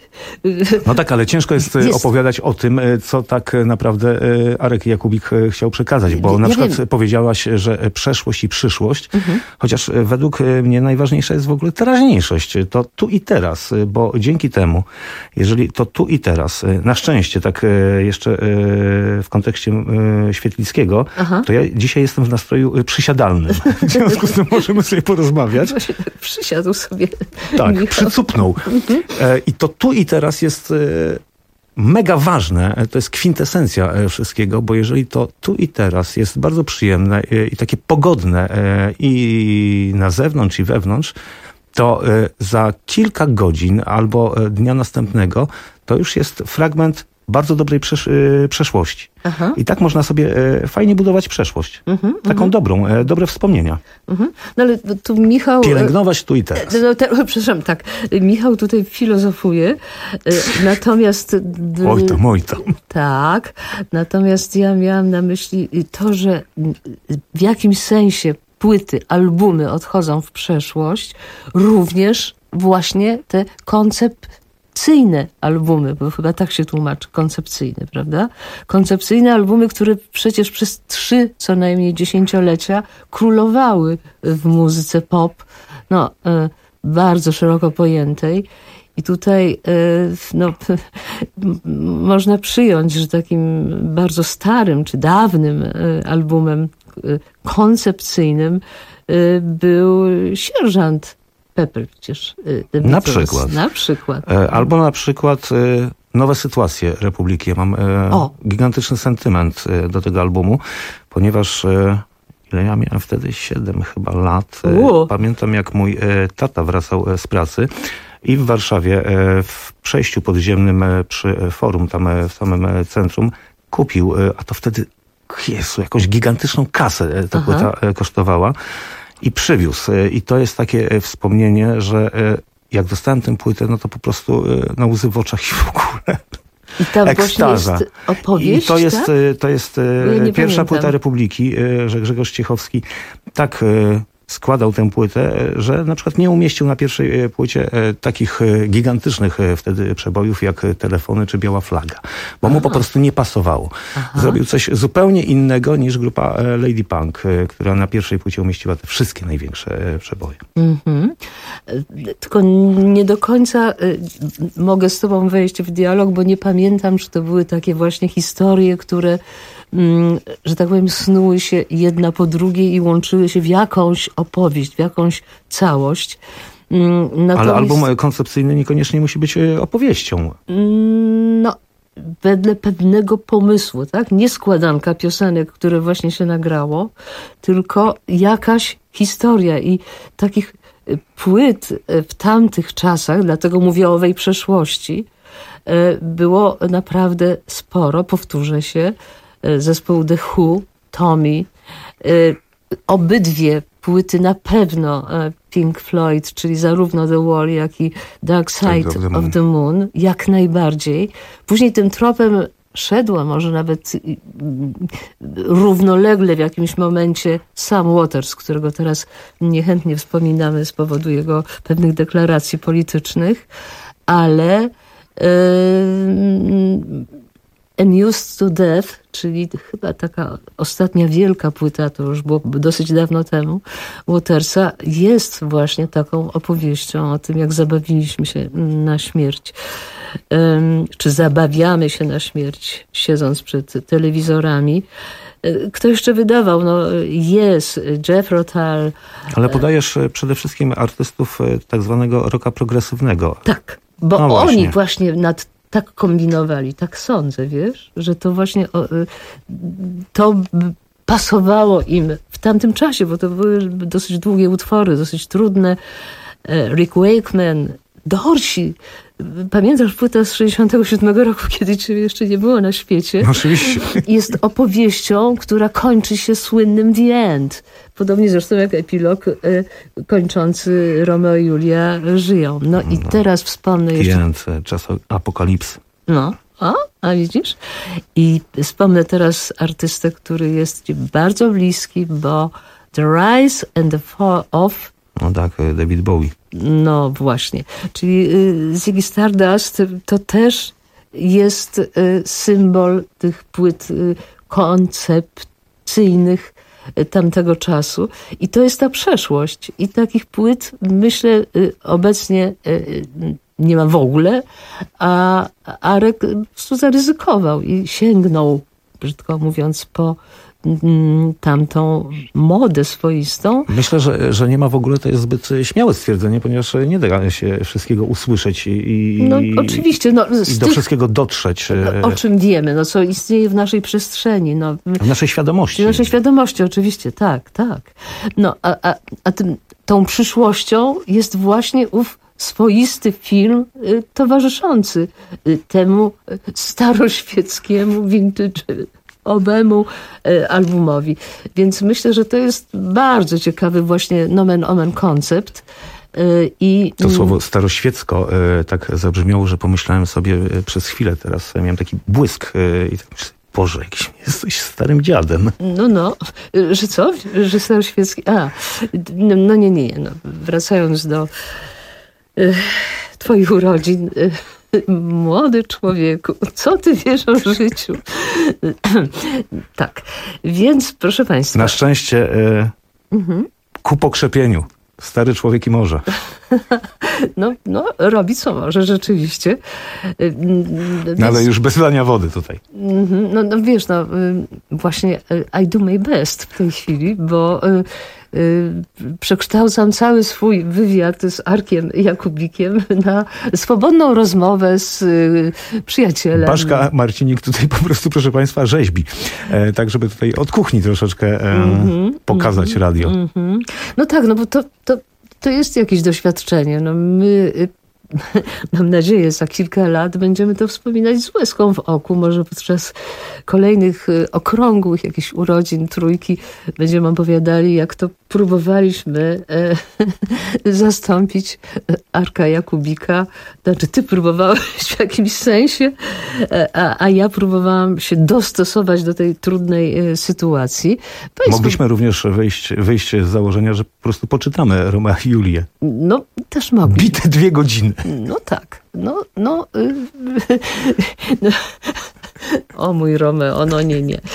U: No tak, ale ciężko jest, jest opowiadać o tym, co tak naprawdę Arek Jakubik chciał przekazać, bo ja na przykład wiem. Powiedziałaś, że przeszłość i przyszłość, mhm. chociaż według mnie najważniejsza jest w ogóle teraźniejszość. To tu i teraz, bo dzięki temu, jeżeli to tu i teraz, na szczęście, tak jeszcze w kontekście Świetlickiego, Aha. to ja dzisiaj jestem w nastroju przysiadalnym. W związku z tym możemy sobie porozmawiać.
P: Właśnie tak przysiadł sobie.
U: Tak,
P: Michał.
U: przycupnął. E, I to tu i teraz jest e, mega ważne. To jest kwintesencja e, wszystkiego, bo jeżeli to tu i teraz jest bardzo przyjemne e, i takie pogodne e, i na zewnątrz i wewnątrz, to e, za kilka godzin albo e, dnia następnego to już jest fragment bardzo dobrej przesz- y, przeszłości. Aha. I tak można sobie y, fajnie budować przeszłość. Mhm, Taką mhm. dobrą, y, dobre wspomnienia.
P: Mhm. No ale tu Michał...
U: Pielęgnować tu i teraz.
P: No, te, przepraszam, tak. Michał tutaj filozofuje. Y, natomiast...
U: Oj to, oj to.
P: Tak. Natomiast ja miałam na myśli to, że w jakimś sensie płyty, albumy odchodzą w przeszłość. Również właśnie te koncept koncepcyjne albumy, bo chyba tak się tłumaczy, koncepcyjne, prawda? Koncepcyjne albumy, które przecież przez trzy co najmniej dziesięciolecia królowały w muzyce pop, no, y, bardzo szeroko pojętej. I tutaj y, no, można przyjąć, że takim bardzo starym czy dawnym y, albumem y, koncepcyjnym y, był Sierżant Pepper przecież.
U: Na przykład.
P: Na przykład.
U: Albo na przykład Nowe sytuacje Republiki. Ja mam o. gigantyczny sentyment do tego albumu, ponieważ ile ja miałem wtedy? Siedem chyba lat. U. Pamiętam, jak mój tata wracał z pracy i w Warszawie w przejściu podziemnym przy forum, tam w samym centrum, kupił, a to wtedy Jezu, jakąś gigantyczną kasę ta płyta kosztowała. I przywiózł. I to jest takie wspomnienie, że jak dostałem tę płytę, no to po prostu na łzy w oczach i w ogóle.
P: I tam ekstaza. Właśnie jest opowieść,
U: I to jest,
P: tak?
U: to jest ja pierwsza pamiętam. Płyta Republiki, że Grzegorz Ciechowski tak składał tę płytę, że na przykład nie umieścił na pierwszej płycie takich gigantycznych wtedy przebojów jak Telefony czy Biała Flaga, bo Aha. mu po prostu nie pasowało. Aha. Zrobił coś zupełnie innego niż grupa Lady Punk, która na pierwszej płycie umieściła te wszystkie największe przeboje. Mm-hmm.
P: Tylko nie do końca mogę z tobą wejść w dialog, bo nie pamiętam, czy to były takie właśnie historie, które że tak powiem, snuły się jedna po drugiej i łączyły się w jakąś opowieść, w jakąś całość. Natomiast...
U: Ale album koncepcyjny niekoniecznie musi być opowieścią.
P: No, wedle pewnego pomysłu, tak? Nie składanka piosenek, które właśnie się nagrało, tylko jakaś historia i takich płyt w tamtych czasach, dlatego mówię o owej przeszłości, było naprawdę sporo, powtórzę się, zespół The Who, Tommy, obydwie płyty na pewno Pink Floyd, czyli zarówno The Wall, jak i Dark Side of the Moon, of the Moon jak najbardziej. Później tym tropem szedła może nawet równolegle w jakimś momencie Sam Waters, którego teraz niechętnie wspominamy z powodu jego pewnych deklaracji politycznych, ale Amused to Death, czyli chyba taka ostatnia wielka płyta, to już było dosyć dawno temu, Watersa, jest właśnie taką opowieścią o tym, jak zabawiliśmy się na śmierć. Um, czy zabawiamy się na śmierć, siedząc przed telewizorami. Kto jeszcze wydawał? No, jest Jeff Rotal.
U: Ale podajesz przede wszystkim artystów tak zwanego rocka progresywnego.
P: Tak, bo
U: no właśnie.
P: oni właśnie nad tak kombinowali, tak sądzę, wiesz, że to właśnie to pasowało im w tamtym czasie, bo to były dosyć długie utwory, dosyć trudne. Rick Wakeman, Dorsi. Pamiętasz płytę z sześćdziesiątego siódmego roku, kiedy cię jeszcze nie było na świecie?
U: Oczywiście.
P: Jest opowieścią, która kończy się słynnym The End. Podobnie zresztą jak epilog y, kończący Romeo i Julia żyją. No, no i teraz wspomnę
U: The
P: jeszcze...
U: The End, czas apokalipsy.
P: No, o, a widzisz? I wspomnę teraz artystę, który jest ci bardzo bliski, bo The Rise and the Fall of...
U: No tak, David Bowie.
P: No właśnie. Czyli Ziggy Stardust to też jest symbol tych płyt koncepcyjnych tamtego czasu. I to jest ta przeszłość. I takich płyt, myślę, obecnie nie ma w ogóle, a Arek po prostu zaryzykował i sięgnął, brzydko mówiąc, po tamtą modę swoistą.
U: Myślę, że, że nie ma w ogóle, to jest zbyt śmiałe stwierdzenie, ponieważ nie da się wszystkiego usłyszeć i,
P: no, oczywiście, no,
U: i do tych, wszystkiego dotrzeć.
P: O czym wiemy, no, co istnieje w naszej przestrzeni. No,
U: w naszej świadomości.
P: W naszej świadomości, oczywiście, tak, tak. No, a, a, a tym, tą przyszłością jest właśnie ów swoisty film y, towarzyszący y, temu y, staroświeckiemu vintage obemu y, albumowi. Więc myślę, że to jest bardzo ciekawy właśnie nomen omen koncept. Y, i,
U: to słowo staroświecko y, tak zabrzmiało, że pomyślałem sobie y, przez chwilę teraz, miałem taki błysk y, i tak myślę, Boże, jakiś jesteś starym dziadem.
P: No, no. Że co? Że staroświecki... A, no, no nie, nie. No. Wracając do y, twoich urodzin... Y, Młody człowieku, co ty wiesz o życiu? Tak, więc proszę państwa.
U: Na szczęście y, mhm. ku pokrzepieniu. Stary człowiek i może.
P: No, no, robi co może, rzeczywiście.
U: No, ale już bez lania wody tutaj.
P: No, no wiesz, no właśnie I do my best w tej chwili, bo przekształcam cały swój wywiad z Arkiem Jakubikiem na swobodną rozmowę z przyjacielem.
U: Baszka Marcinik tutaj po prostu, proszę państwa, rzeźbi. E, tak, żeby tutaj od kuchni troszeczkę e, mm-hmm, pokazać mm-hmm, radio.
P: Mm-hmm. No tak, no bo to, to, to jest jakieś doświadczenie. No my... Mam nadzieję, za kilka lat będziemy to wspominać z łezką w oku. Może podczas kolejnych okrągłych jakichś urodzin trójki będziemy opowiadali, jak to próbowaliśmy e, zastąpić Arka Jakubika. Znaczy, ty próbowałeś w jakimś sensie, a, a ja próbowałam się dostosować do tej trudnej e, sytuacji.
U: Powiedz, mogliśmy również wyjść, wyjść z założenia, że po prostu poczytamy Romea i Julię.
P: No, też mogliśmy.
U: Bite dwie godziny.
P: No tak, no, no, yy, no. O mój Romeo, no nie, nie.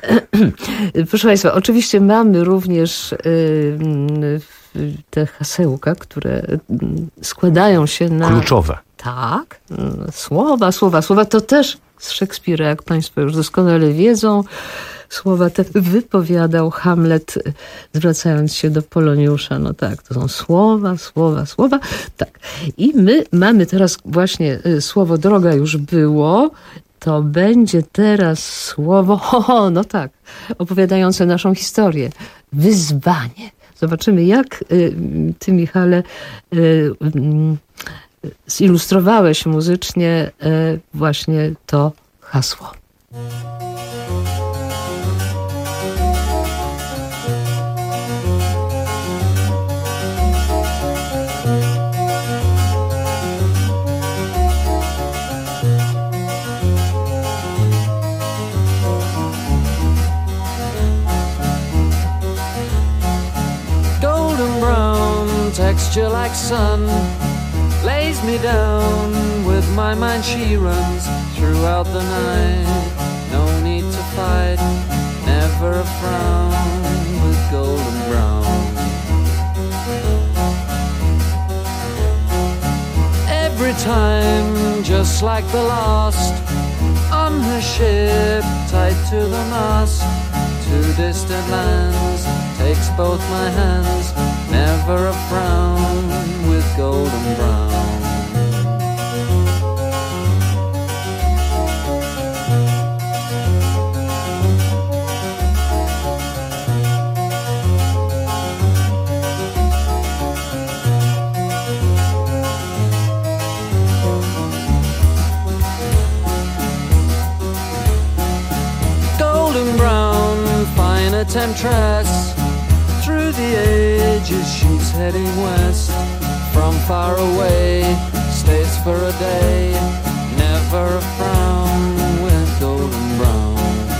P: Proszę państwa, oczywiście mamy również yy, te hasełka, które składają się na...
U: Kluczowe.
P: Tak, słowa, słowa, słowa, to też z Szekspira, jak państwo już doskonale wiedzą. Słowa te wypowiadał Hamlet, zwracając się do Poloniusza. No tak, to są słowa, słowa, słowa. Tak. I my mamy teraz właśnie słowo droga już było. To będzie teraz słowo, ho, no tak, opowiadające naszą historię. Wyzwanie. Zobaczymy, jak ty, Michale, zilustrowałeś muzycznie właśnie to hasło.
A: moisture like sun lays me down. With my mind she runs throughout the night. No need to fight, never a frown, with golden brown. Every time, just like the last, on her ship, tied to the mast, to distant lands, takes both my hands, never a frown, with golden brown. A temptress, through the ages she's heading west. From far away, stays for a day, never a frown, with golden brown.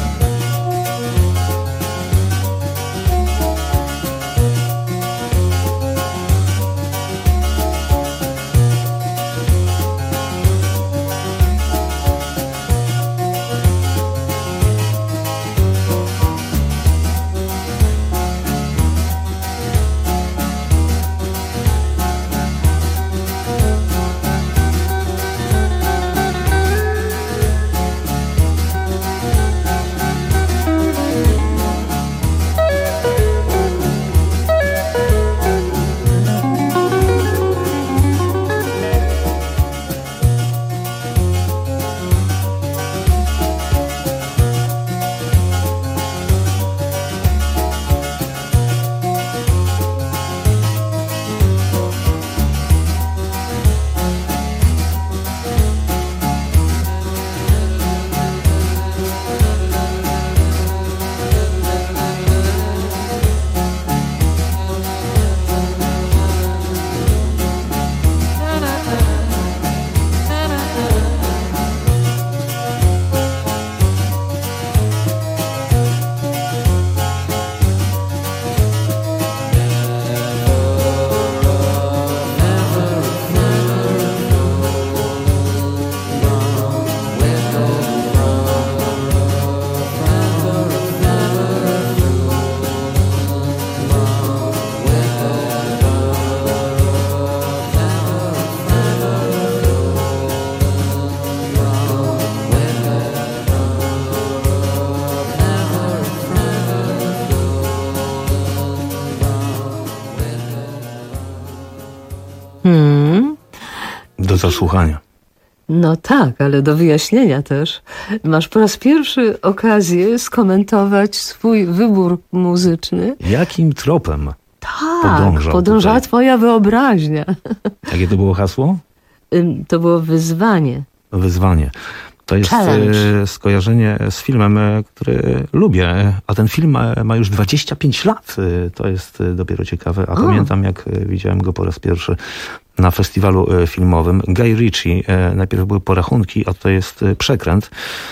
U: Do zasłuchania.
P: No tak, ale do wyjaśnienia też. Masz po raz pierwszy okazję skomentować swój wybór muzyczny.
U: Jakim tropem
P: tak, podążał podążała tutaj twoja wyobraźnia.
U: Jakie to było hasło?
P: To było wyzwanie.
U: Wyzwanie. To jest Challenge. skojarzenie z filmem, który lubię, a ten film ma już dwadzieścia pięć lat. To jest dopiero ciekawe, a o. pamiętam, jak widziałem go po raz pierwszy na festiwalu filmowym. Guy Ritchie, najpierw były porachunki, a to jest Przekręt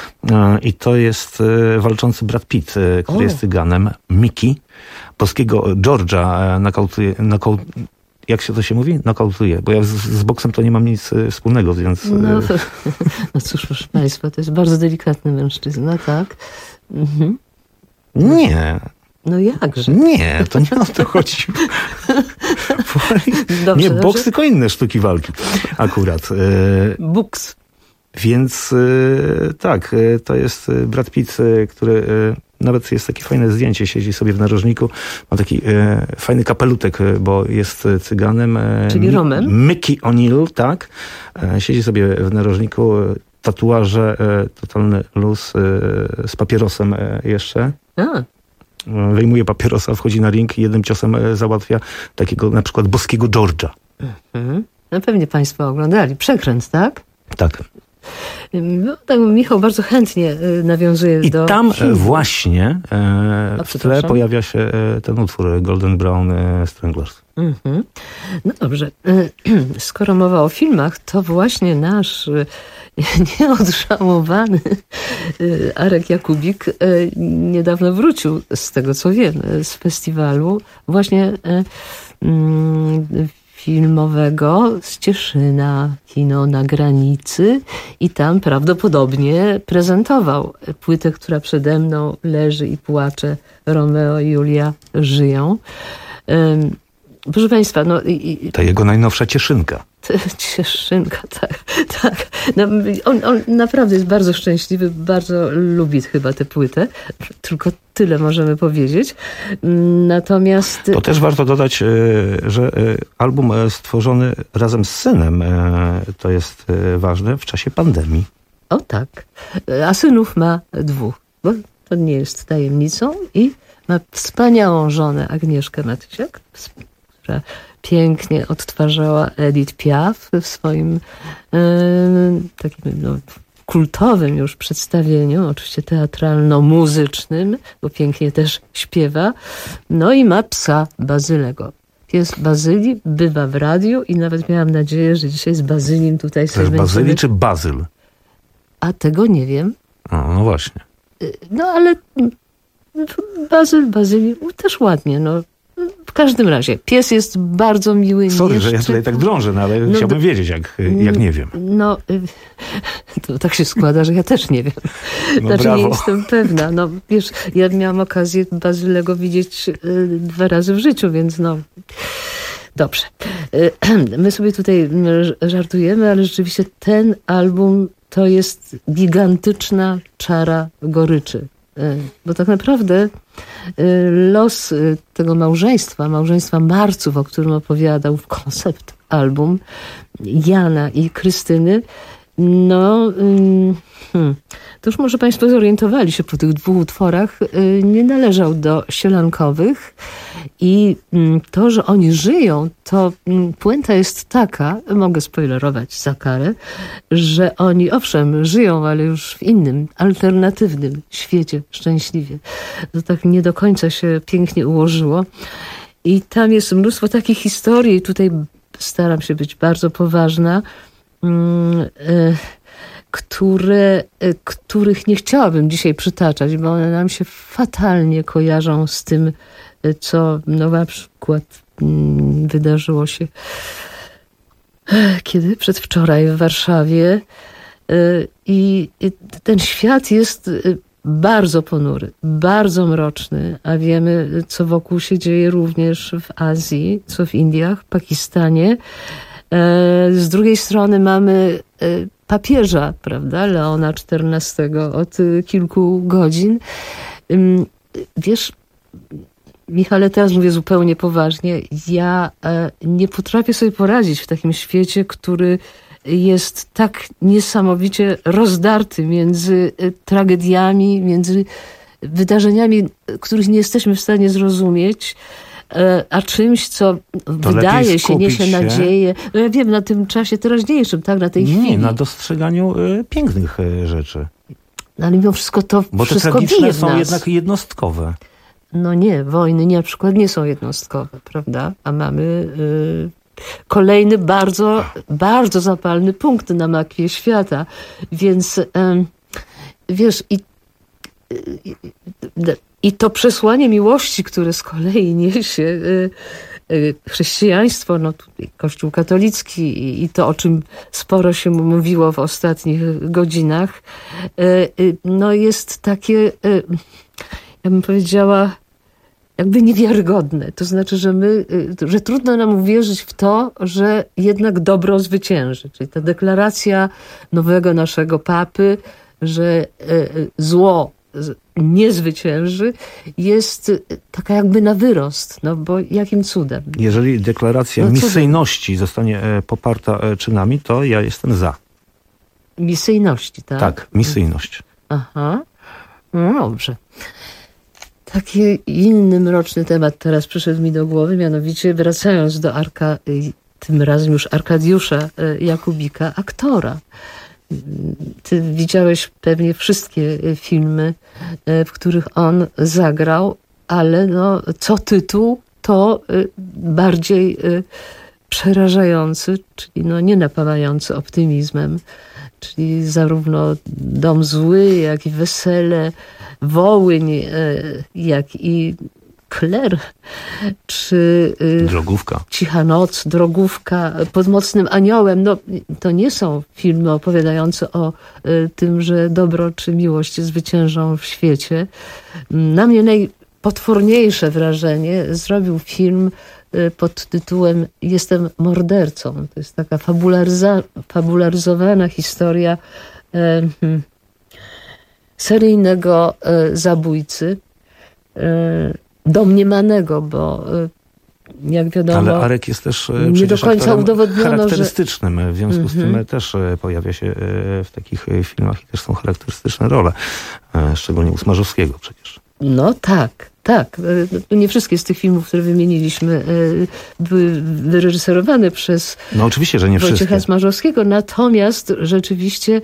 U: i to jest walczący Brad Pitt, który o. jest Cyganem, Mickey, polskiego George'a nokautuje, nokaut, jak się to się mówi? Nokautuje, bo ja z, z boksem to nie mam nic wspólnego, więc...
P: No, no cóż, proszę Państwa, to jest bardzo delikatny mężczyzna, tak? Mhm.
U: Nie.
P: No jakże?
U: Nie, to nie o to chodzi. Dobrze, nie, boks, tylko inne sztuki walki. Akurat.
P: Buks.
U: Więc tak, to jest Brad Pitt, który nawet jest takie fajne zdjęcie, siedzi sobie w narożniku, ma taki fajny kapelutek, bo jest Cyganem.
P: Czyli Romem?
U: Mickey O'Neill, tak. Siedzi sobie w narożniku, tatuaże, totalny luz, z papierosem jeszcze.
P: A.
U: Wyjmuje papierosa, wchodzi na ring i jednym ciosem załatwia takiego na przykład boskiego George'a.
P: Mhm. No pewnie Państwo oglądali. Przekręt, tak?
U: Tak.
P: No, tak Michał bardzo chętnie nawiązuje
U: I
P: do...
U: I tam
P: filmu.
U: właśnie e, w tle pojawia się e, ten utwór Golden Brown e, Stranglers.
P: Mhm. No dobrze. Skoro mowa o filmach, to właśnie nasz nieodżałowany Arek Jakubik niedawno wrócił, z tego co wiem, z festiwalu właśnie filmowego z Cieszyna, kino na granicy i tam prawdopodobnie prezentował płytę, która przede mną leży i płacze. Romeo i Julia żyją. Um, proszę Państwa, no... I,
U: Ta jego najnowsza Cieszynka.
P: Cieszynka, tak, tak. No, on, on naprawdę jest bardzo szczęśliwy, bardzo lubi chyba tę płytę. Tylko tyle możemy powiedzieć. Natomiast...
U: To też warto dodać, że album stworzony razem z synem, to jest ważne, w czasie pandemii.
P: O tak. A synów ma dwóch, bo to nie jest tajemnicą i ma wspaniałą żonę Agnieszkę Matysiak, która pięknie odtwarzała Edith Piaf w swoim e, takim no, kultowym już przedstawieniu, oczywiście teatralno-muzycznym, bo pięknie też śpiewa. No i ma psa Bazylego. Pies Bazyli bywa w radiu i nawet miałam nadzieję, że dzisiaj z Bazylim tutaj sobie będziemy...
U: Bazyli czy Bazyl?
P: A tego nie wiem.
U: A, no właśnie.
P: No ale Bazyl, Bazyli też ładnie, no. W każdym razie, pies jest bardzo miły.
U: Sorry, że ja tutaj tak drążę, no ale no, chciałbym do... wiedzieć, jak, jak nie wiem.
P: No, to tak się składa, że ja też nie wiem.
U: No,
P: znaczy
U: brawo.
P: nie jestem pewna. No wiesz, ja miałam okazję Bazylego widzieć y, dwa razy w życiu, więc no... Dobrze. Y, my sobie tutaj żartujemy, ale rzeczywiście ten album to jest gigantyczna czara goryczy. Bo tak naprawdę los tego małżeństwa, małżeństwa Marców, o którym opowiadał w koncept album Jana i Krystyny, no hmm, to już może Państwo zorientowali się po tych dwóch utworach, nie należał do sielankowych i to, że oni żyją, to puenta jest taka, mogę spoilerować za karę, że oni owszem żyją, ale już w innym, alternatywnym świecie szczęśliwie. To tak nie do końca się pięknie ułożyło i tam jest mnóstwo takich historii, tutaj staram się być bardzo poważna, które, których nie chciałabym dzisiaj przytaczać, bo one nam się fatalnie kojarzą z tym, co no na przykład wydarzyło się kiedy? Przedwczoraj w Warszawie. I ten świat jest bardzo ponury, bardzo mroczny, a wiemy, co wokół się dzieje również w Azji, co w Indiach, Pakistanie. Z drugiej strony mamy papieża, prawda, Leona czternastego od kilku godzin. Wiesz, Michale, teraz mówię zupełnie poważnie, ja nie potrafię sobie poradzić w takim świecie, który jest tak niesamowicie rozdarty między tragediami, między wydarzeniami, których nie jesteśmy w stanie zrozumieć, a czymś, co to wydaje się, niesie nadzieję. No ja wiem, na tym czasie teraźniejszym, tak, na tej
U: nie,
P: chwili.
U: Nie, na dostrzeganiu y, pięknych y, rzeczy.
P: No, ale mimo wszystko to
U: Bo
P: wszystko
U: te tragiczne są
P: nas.
U: jednak jednostkowe.
P: No nie, wojny nie, na przykład nie są jednostkowe, prawda? A mamy y, kolejny bardzo, bardzo zapalny punkt na mapie świata. Więc y, wiesz, i y, y, I to przesłanie miłości, które z kolei niesie y, y, chrześcijaństwo, no tutaj Kościół katolicki i, i to, o czym sporo się mówiło w ostatnich godzinach, y, y, no jest takie, y, ja bym powiedziała, jakby niewiarygodne. To znaczy, że my, y, że trudno nam uwierzyć w to, że jednak dobro zwycięży. Czyli ta deklaracja nowego naszego papy, że y, y, zło nie zwycięży, jest taka jakby na wyrost. No bo jakim cudem?
U: Jeżeli deklaracja no, misyjności zostanie poparta czynami, to ja jestem za.
P: Misyjności, tak?
U: Tak, misyjność.
P: Aha. No dobrze. Taki inny mroczny temat teraz przyszedł mi do głowy, mianowicie wracając do Arka, tym razem już Arkadiusza Jakubika, aktora. Ty widziałeś pewnie wszystkie filmy, w których on zagrał, ale no, co tytuł, to bardziej przerażający, czyli no, nie napawający optymizmem, czyli zarówno Dom zły, jak i Wesele, Wołyń, jak i Kler, czy y,
U: Drogówka.
P: Cicha noc, Drogówka, Pod mocnym aniołem. No, to nie są filmy opowiadające o y, tym, że dobro czy miłość zwyciężą w świecie. Na mnie najpotworniejsze wrażenie zrobił film y, pod tytułem Jestem mordercą. To jest taka fabularyza- fabularyzowana historia y, hmm, seryjnego y, zabójcy, y, domniemanego, bo y, jak wiadomo...
U: Ale Arek jest też
P: nie do końca udowodniono,
U: charakterystycznym.
P: że...
U: W związku mm-hmm. z tym też pojawia się w takich filmach i też są charakterystyczne role. Szczególnie u Smarzowskiego przecież.
P: No tak, tak. Nie wszystkie z tych filmów, które wymieniliśmy, były wyreżyserowane przez
U: no oczywiście, że nie
P: Wojciecha
U: wszystkie.
P: Smarzowskiego. Natomiast rzeczywiście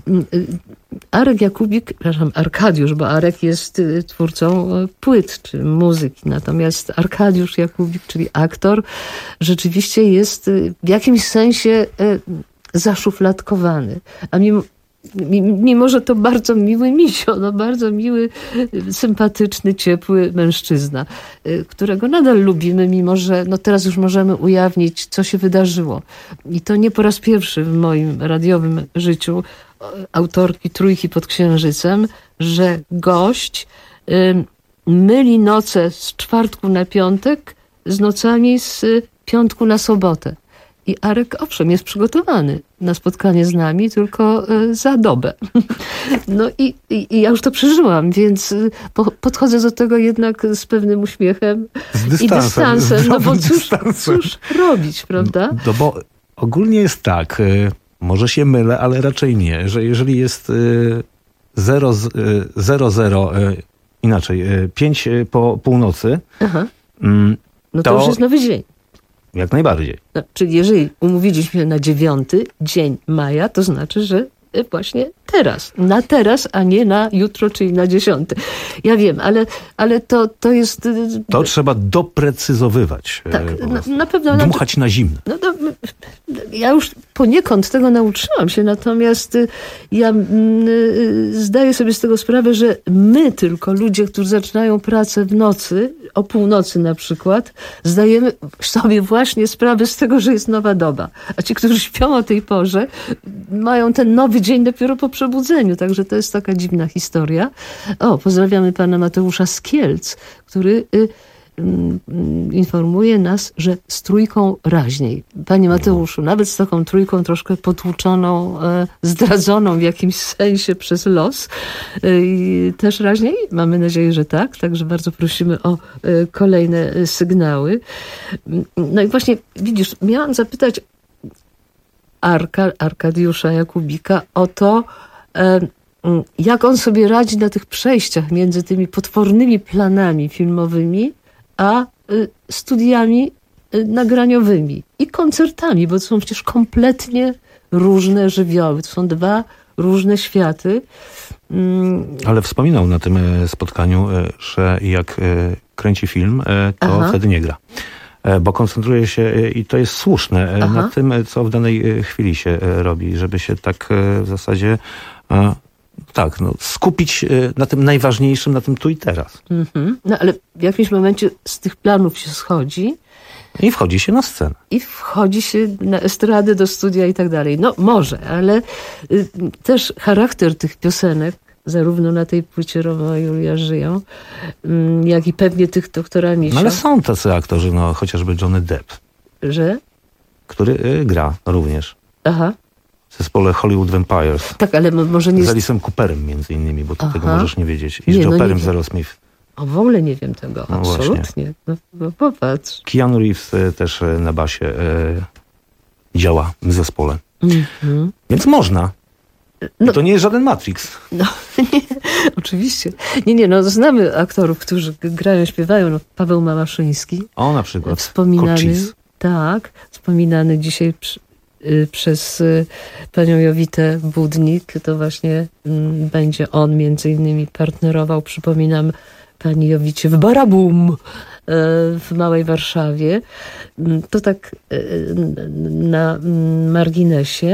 P: Arek Jakubik, przepraszam, Arkadiusz, bo Arek jest twórcą płyt czy muzyki. Natomiast Arkadiusz Jakubik, czyli aktor, rzeczywiście jest w jakimś sensie zaszufladkowany. A mimo Mimo, że to bardzo miły misio, no bardzo miły, sympatyczny, ciepły mężczyzna, którego nadal lubimy, mimo że no teraz już możemy ujawnić, co się wydarzyło. I to nie po raz pierwszy w moim radiowym życiu autorki Trójki pod Księżycem, że gość y, myli noce z czwartku na piątek z nocami z piątku na sobotę. I Arek, owszem, jest przygotowany na spotkanie z nami, tylko y, za dobę. No i, i, i ja już to przeżyłam, więc y, po, podchodzę do tego jednak z pewnym uśmiechem
U: z dystansem,
P: i dystansem. No bo cóż,
U: dystansem.
P: cóż robić, prawda?
U: No bo ogólnie jest tak, y, może się mylę, ale raczej nie, że jeżeli jest y, zero zero, y, inaczej, y, pięć po północy,
P: Aha.
U: Y,
P: no to, to już jest nowy dzień.
U: Jak najbardziej.
P: No, czyli jeżeli umówiliśmy na dziewiąty dzień maja, to znaczy, że właśnie teraz. Na teraz, a nie na jutro, czyli na dziesiąty. Ja wiem, ale, ale to, to jest...
U: To trzeba doprecyzowywać.
P: Tak, na, na pewno...
U: Dmuchać na zimno.
P: No to, ja już poniekąd tego nauczyłam się, natomiast ja zdaję sobie z tego sprawę, że my tylko, ludzie, którzy zaczynają pracę w nocy, o północy na przykład, zdajemy sobie właśnie sprawę z tego, że jest nowa doba. A ci, którzy śpią o tej porze, mają ten nowy dzień dopiero po przebudzeniu. Także to jest taka dziwna historia. O, pozdrawiamy pana Mateusza z Kielc, który y, y, informuje nas, że z trójką raźniej. Panie Mateuszu, nawet z taką trójką troszkę potłuczoną, e, zdradzoną w jakimś sensie przez los, e, też raźniej? Mamy nadzieję, że tak. Także bardzo prosimy o e, kolejne sygnały. No i właśnie, widzisz, miałam zapytać Arka, Arkadiusza Jakubika o to, e, jak on sobie radzi na tych przejściach między tymi potwornymi planami filmowymi a y, studiami y, nagraniowymi i koncertami, bo to są przecież kompletnie różne żywioły. To są dwa różne światy. Mm.
U: Ale wspominał na tym spotkaniu, że jak kręci film, to Aha. wtedy nie gra. Bo koncentruje się, i to jest słuszne, Aha. na tym, co w danej chwili się robi, żeby się tak w zasadzie tak, no, skupić na tym najważniejszym, na tym tu i teraz.
P: Mm-hmm. No ale w jakimś momencie z tych planów się schodzi.
U: I wchodzi się na scenę.
P: I wchodzi się na estradę, do studia i tak dalej. No może, ale y, też charakter tych piosenek, zarówno na tej płycie Romeo i Julia żyją, y, jak i pewnie tych doktora Misia.
U: No ale są tacy aktorzy, no chociażby Johnny Depp.
P: Że?
U: Który y, gra również.
P: Aha.
U: W zespole Hollywood Vampires.
P: Tak, ale może nie...
U: Z Alice'em Cooperem między innymi, bo ty
P: Aha.
U: tego możesz nie wiedzieć. I z
P: nie,
U: Joe
P: no
U: Perrym z Aerosmith.
P: O, w ogóle nie wiem tego. No absolutnie. No, no popatrz.
U: Keanu Reeves też na basie e, działa w zespole. Mm-hmm. Więc można. No, to nie jest żaden Matrix.
P: No nie, oczywiście. Nie, nie, no znamy aktorów, którzy grają, śpiewają. No, Paweł Mamaszyński.
U: O, na przykład.
P: Wspominany.
U: Cochise.
P: Tak, wspominany dzisiaj przy, y, przez y, panią Jowitę Budnik. To właśnie y, będzie on między innymi partnerował, przypominam, pani Jowicie w Barabum w Małej Warszawie. To tak na marginesie.